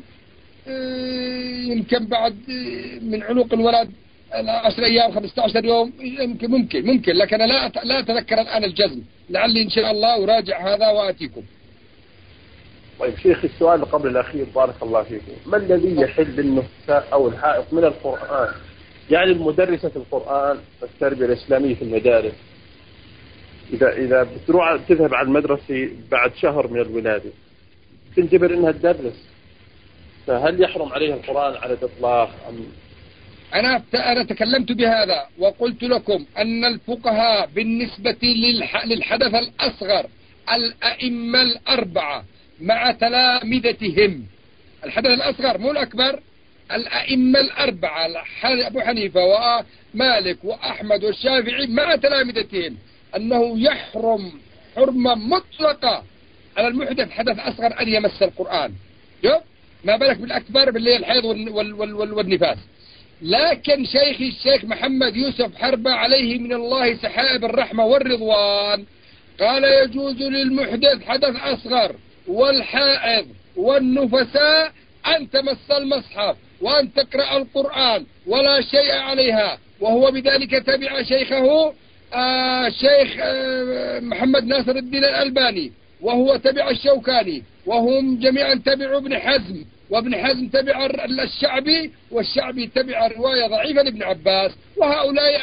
يمكن بعد من عنق الولد 10 أيام 15 يوم ممكن، لكن أنا لا أتذكر الآن الجزم. لعلي إن شاء الله أراجع هذا وآتيكم. طيب شيخ، السؤال قبل الأخير بارك الله فيكم، ما الذي يحل للنفساء أو الحائط من القرآن؟ يعني المدرسة القرآن التربية الإسلامية في المدارس إذا بتذهب على المدرسة بعد شهر من الولادة تنجبر إنها تدرس، فهل يحرم عليها القرآن على الإطلاق أم؟ أنا تكلمت بهذا وقلت لكم أن الفقهاء بالنسبة للحدث الأصغر الأئمة الأربعة مع تلامذتهم، الحدث الأصغر مو الأكبر، الأئمة الأربعة أبو حنيفة ومالك وأحمد والشافعي مع تلامذتهم أنه يحرم حرمة مطلقة على المحدث حدث أصغر أن يمس القرآن، ما بالك بالأكبر باللي الحيض والنفاس. لكن شيخي الشيخ محمد يوسف حربة عليه من الله سحائب الرحمة والرضوان قال يجوز للمحدث حدث أصغر والحائض والنفساء أن تمس المصحف وأن تقرأ القرآن ولا شيء عليها، وهو بذلك تبع شيخه شيخ محمد ناصر الدين الألباني، وهو تبع الشوكاني، وهم جميعا تبعوا ابن حزم، وابن حزم تبع الشعبي، والشعبي تبع رواية ضعيفة لابن عباس. وهؤلاء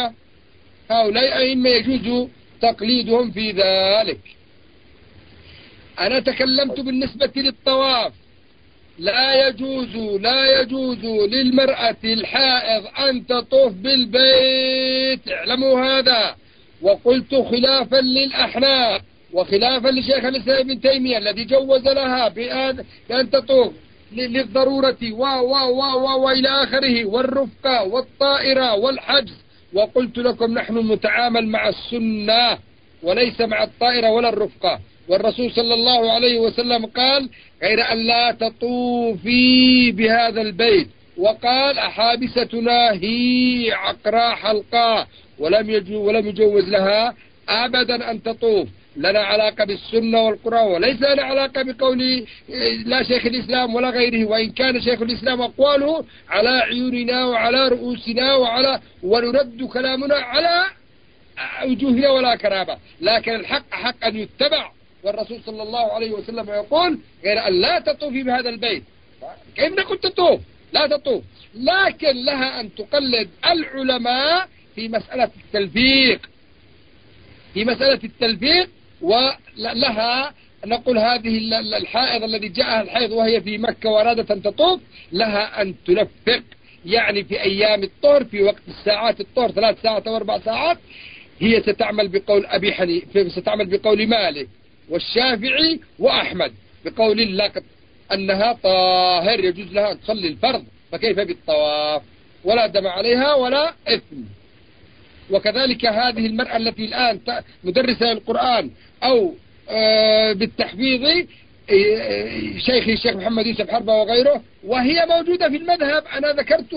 أئمة يجوز تقليدهم في ذلك. أنا تكلمت بالنسبة للطواف، لا يجوز للمرأة الحائض أن تطوف بالبيت، اعلموا هذا. وقلت خلافا للأحناف وخلافا لشيخ الإسلام ابن تيمية الذي جوز لها بأن تطوف للضرورة وإلى آخره، والرفقة والطائرة والحجز. وقلت لكم نحن نتعامل مع السنة وليس مع الطائرة ولا الرفقة. والرسول صلى الله عليه وسلم قال غير أن لا تطوفي بهذا البيت وقال حابستنا هي عقراء حلقاء ولم يجوز لها أبدا أن تطوف. لنا علاقة بالسنة والقرآن، وليس لنا علاقة بقول لا شيخ الإسلام ولا غيره، وإن كان شيخ الإسلام أقواله على عيوننا وعلى رؤوسنا ونرد كلامنا على وجوهنا ولا كرامة، لكن الحق حق أن يتبع، والرسول صلى الله عليه وسلم يقول غير أن لا تطوفي بهذا البيت. كيف نقول تطوف؟ لا تطوف، لكن لها أن تقلد العلماء في مسألة التلفيق، ولها نقول هذه الحائض الذي جاءها الحيض وهي في مكة وأرادت أن تطوف لها أن تلفق، يعني في أيام الطهر في وقت الساعات الطهر 3 ساعات أو 4 ساعات هي ستعمل بقول أبي حنيفة، ستعمل بقول مالك والشافعي وأحمد بقول اللقط أنها طاهر يجوز لها أن تصلي الفرض، فكيف بالطواف؟ ولا دم عليها ولا إثم. وكذلك هذه المرأة التي الآن مدرسة القرآن أو بالتحفيظ شيخي الشيخ محمد يوسف حربة وغيره، وهي موجودة في المذهب، أنا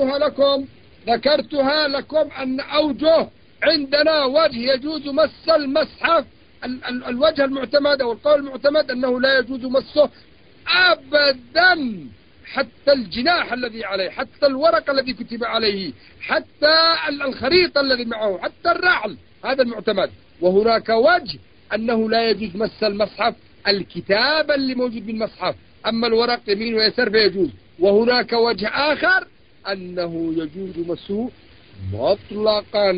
ذكرتها لكم أن أوجه عندنا وجه يجوز مس المصحف، الوجه المعتمد أو القول المعتمد أنه لا يجوز مسه أبدا، حتى الجناح الذي عليه، حتى الورق الذي كتب عليه، حتى الخريطة الذي معه، حتى الرعل، هذا المعتمد. وهناك وجه أنه لا يجوز مس المصحف، الكتاب اللي موجود بالمصحف، أما الورق يمين ويسار فيجوز. وهناك وجه آخر أنه يجوز مسه مطلقا،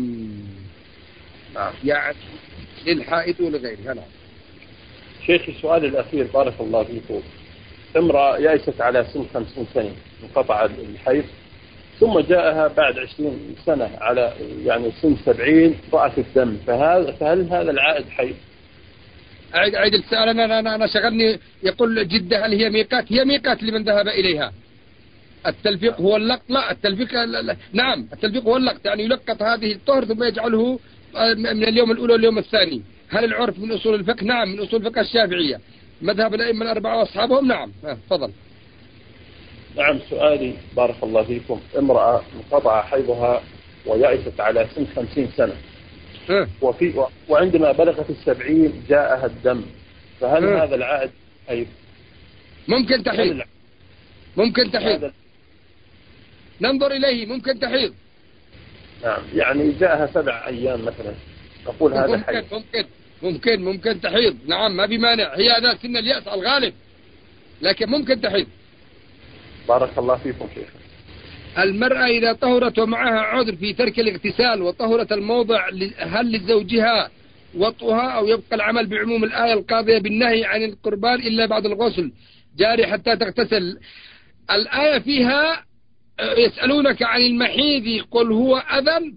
يعني للحائط ولغيرها. نعم. شيخي السؤال الأخير بارك الله فيكم، امرأة يأست على سن 50 سنة انقطع الحيض، ثم جاءها بعد 20 سنة على يعني سن 70 رأت الدم، فهل هذا العائد حيض؟ أعيد السؤال. أنا شغلني. يقول جدة هل هي ميقات؟ هي ميقات لمن ذهب إليها. التلفيق هو اللقط؟ لا، التلفيق لا. نعم، التلفيق هو اللقط، يعني يلقط هذه الطهر ثم يجعله من اليوم الأولى واليوم الثاني. هل العرف من أصول الفقه؟ نعم، من أصول الفقه الشافعية، مذهب الأئمة الأربعة وأصحابهم. نعم. تفضل. نعم، سؤالي بارك الله فيكم، امرأة انقطع حيضها ويأست على سن 50 سنة وعندما بلغت 70 جاءها الدم، فهل هذا العائد حيض؟ ممكن تحيض. ننظر إليه، ممكن تحيض. نعم، يعني جاءها 7 أيام مثلا، نقول هذا حيض. ممكن تحيض. نعم، ما بمانع، هي هذا سن اليأس الغالب، لكن ممكن تحيض. بارك الله فيكم شيخ. المرأة إذا طهرت ومعها عذر في ترك الاغتسال وطهرت الموضع، هل لزوجها وطئها أو يبقى العمل بعموم الآية القاضية بالنهي عن القربان إلا بعد الغسل جاري حتى تغتسل؟ الآية فيها يسألونك عن المحيض قل هو أذى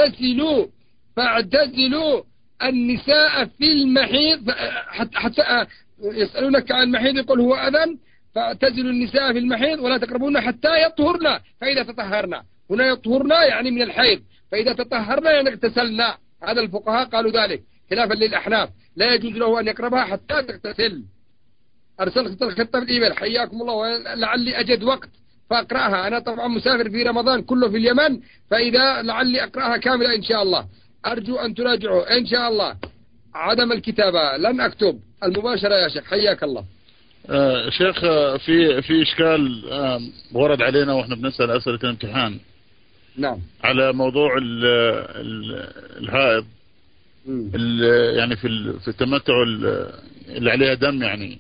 فاعتزلوا النساء في المحيض، حتى يسألونك عن المحيض قل هو أذى فاعتزلوا النساء في المحيض ولا تقربون حتى يطهرن فإذا تطهرنا. هنا يطهرنا يعني من الحيض، فإذا تطهرنا يعني اغتسلنا. هذا الفقهاء قالوا ذلك خلافا للأحناف، لا يجوز له أن يقربها حتى تغتسل. أرسلت الخطة بالإيميل، حياكم الله، لعلي أجد وقت فأقرأها. أنا طبعا مسافر في رمضان كله في اليمن، فإذا لعلي أقرأها كاملة إن شاء الله. أرجو أن تراجعوا إن شاء الله. عدم الكتابة لن أكتب المباشرة يا شيخ، حياك الله. شيخ، في إشكال ورد علينا وإحنا بنسأل أسئلة الامتحان. نعم. على موضوع الحائض، يعني في التمتع اللي عليها دم يعني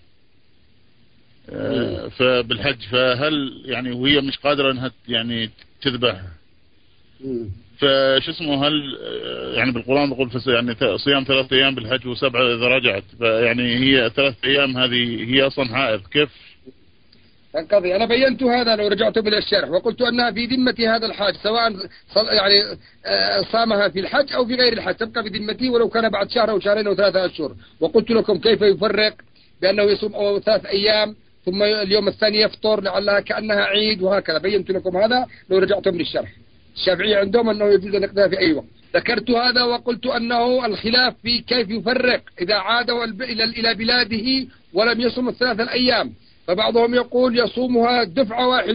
فبالحج، فهل يعني وهي مش قادرة انها يعني تذبح، فش اسمه، هل يعني بالقرآن بيقول يعني صيام 3 أيام بالحج و7 إذا رجعت، فيعني هي 3 أيام هذه هي أصلا حائض، كيف القضية؟ أنا بينت هذا لو رجعت إلى الشرح، وقلت أنها في ذمة هذا الحاج، سواء يعني صامها في الحج أو في غير الحج تبقى في ذمتي، ولو كان بعد شهر أو شهرين أو 3 أشهر. وقلت لكم كيف يفرق بأنه يصوم 3 أيام ثم اليوم الثاني يفطر لعلها كأنها عيد، وهكذا بينت لكم هذا لو رجعتم للشرح. الشافعية عندهم أنه يجوز أن يقضيها في أي وقت. ذكرت هذا وقلت أنه الخلاف في كيف يفرق إذا عاد إلى بلاده ولم يصم 3 أيام، فبعضهم يقول يصومها دفعة واحدة،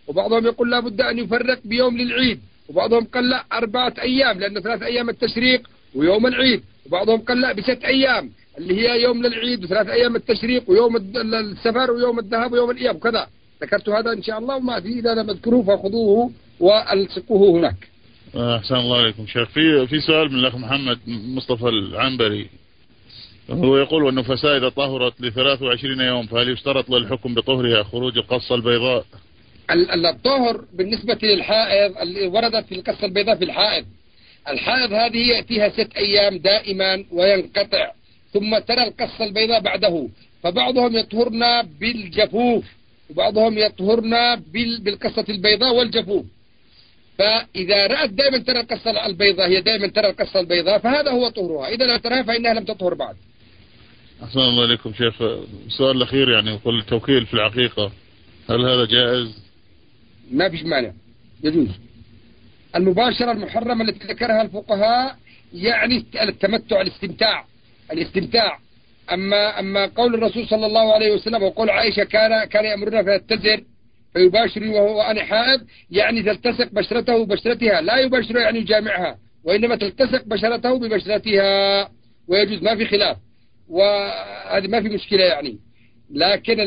وبعضهم يقول لا بد أن يفرق بيوم للعيد، وبعضهم قال لا 4 أيام لأن 3 أيام التشريق ويوم العيد، وبعضهم قال لا ب6 أيام اللي هي يوم للعيد و3 أيام التشريق ويوم السفر ويوم الذهاب ويوم الإياب وكذا. ذكرت هذا إن شاء الله، وما في إذا لم أذكروه فخذوه والصقوه هناك. أحسن الله عليكم شيخ. في سؤال من الأخ محمد مصطفى العنبري، هو يقول أنه فساء إذا طهرت ل23 يوم فهل يشترط للحكم بطهرها خروج القصة البيضاء؟ الطهر بالنسبة للحائض اللي وردت في القصة البيضاء في الحائض هذه يأتيها 6 أيام دائما وينقطع، ثم ترى القصة البيضاء بعده، فبعضهم يطهرنا بالجفوف وبعضهم يطهرنا بالقصة البيضاء والجفوف. فإذا رأت دائما ترى القصة البيضاء، هي دائما ترى القصة البيضاء، فهذا هو طهرها، إذا لا تراها فإنها لم تطهر بعد. أحسن الله عليكم شيخ. السؤال الأخير يعني يقول التوكيل في العقيقة هل هذا جائز؟ ما فيش مانع، يجوز. المباشرة المحرمة التي ذكرها الفقهاء يعني التمتع، الاستمتاع. أما قول الرسول صلى الله عليه وسلم وقول عائشة كان يأمرنا فيتزر فيباشر وهو أنا حائض، يعني تلتصق بشرته ببشرتها، لا يباشر يعني يجامعها، وإنما تلتصق بشرته ببشرتها ويجوز، ما في خلاف، وهذه ما في مشكلة يعني. لكن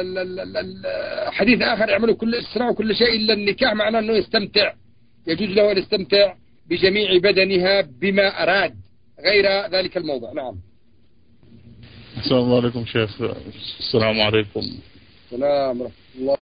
حديث آخر اعملوا كل إسراء وكل شيء إلا النكاح، معناه أنه يستمتع، يجوز له أن يستمتع بجميع بدنها بما أراد غير ذلك الموضع. نعم. السلام عليكم شيخ. السلام عليكم. السلام ورحمة الله.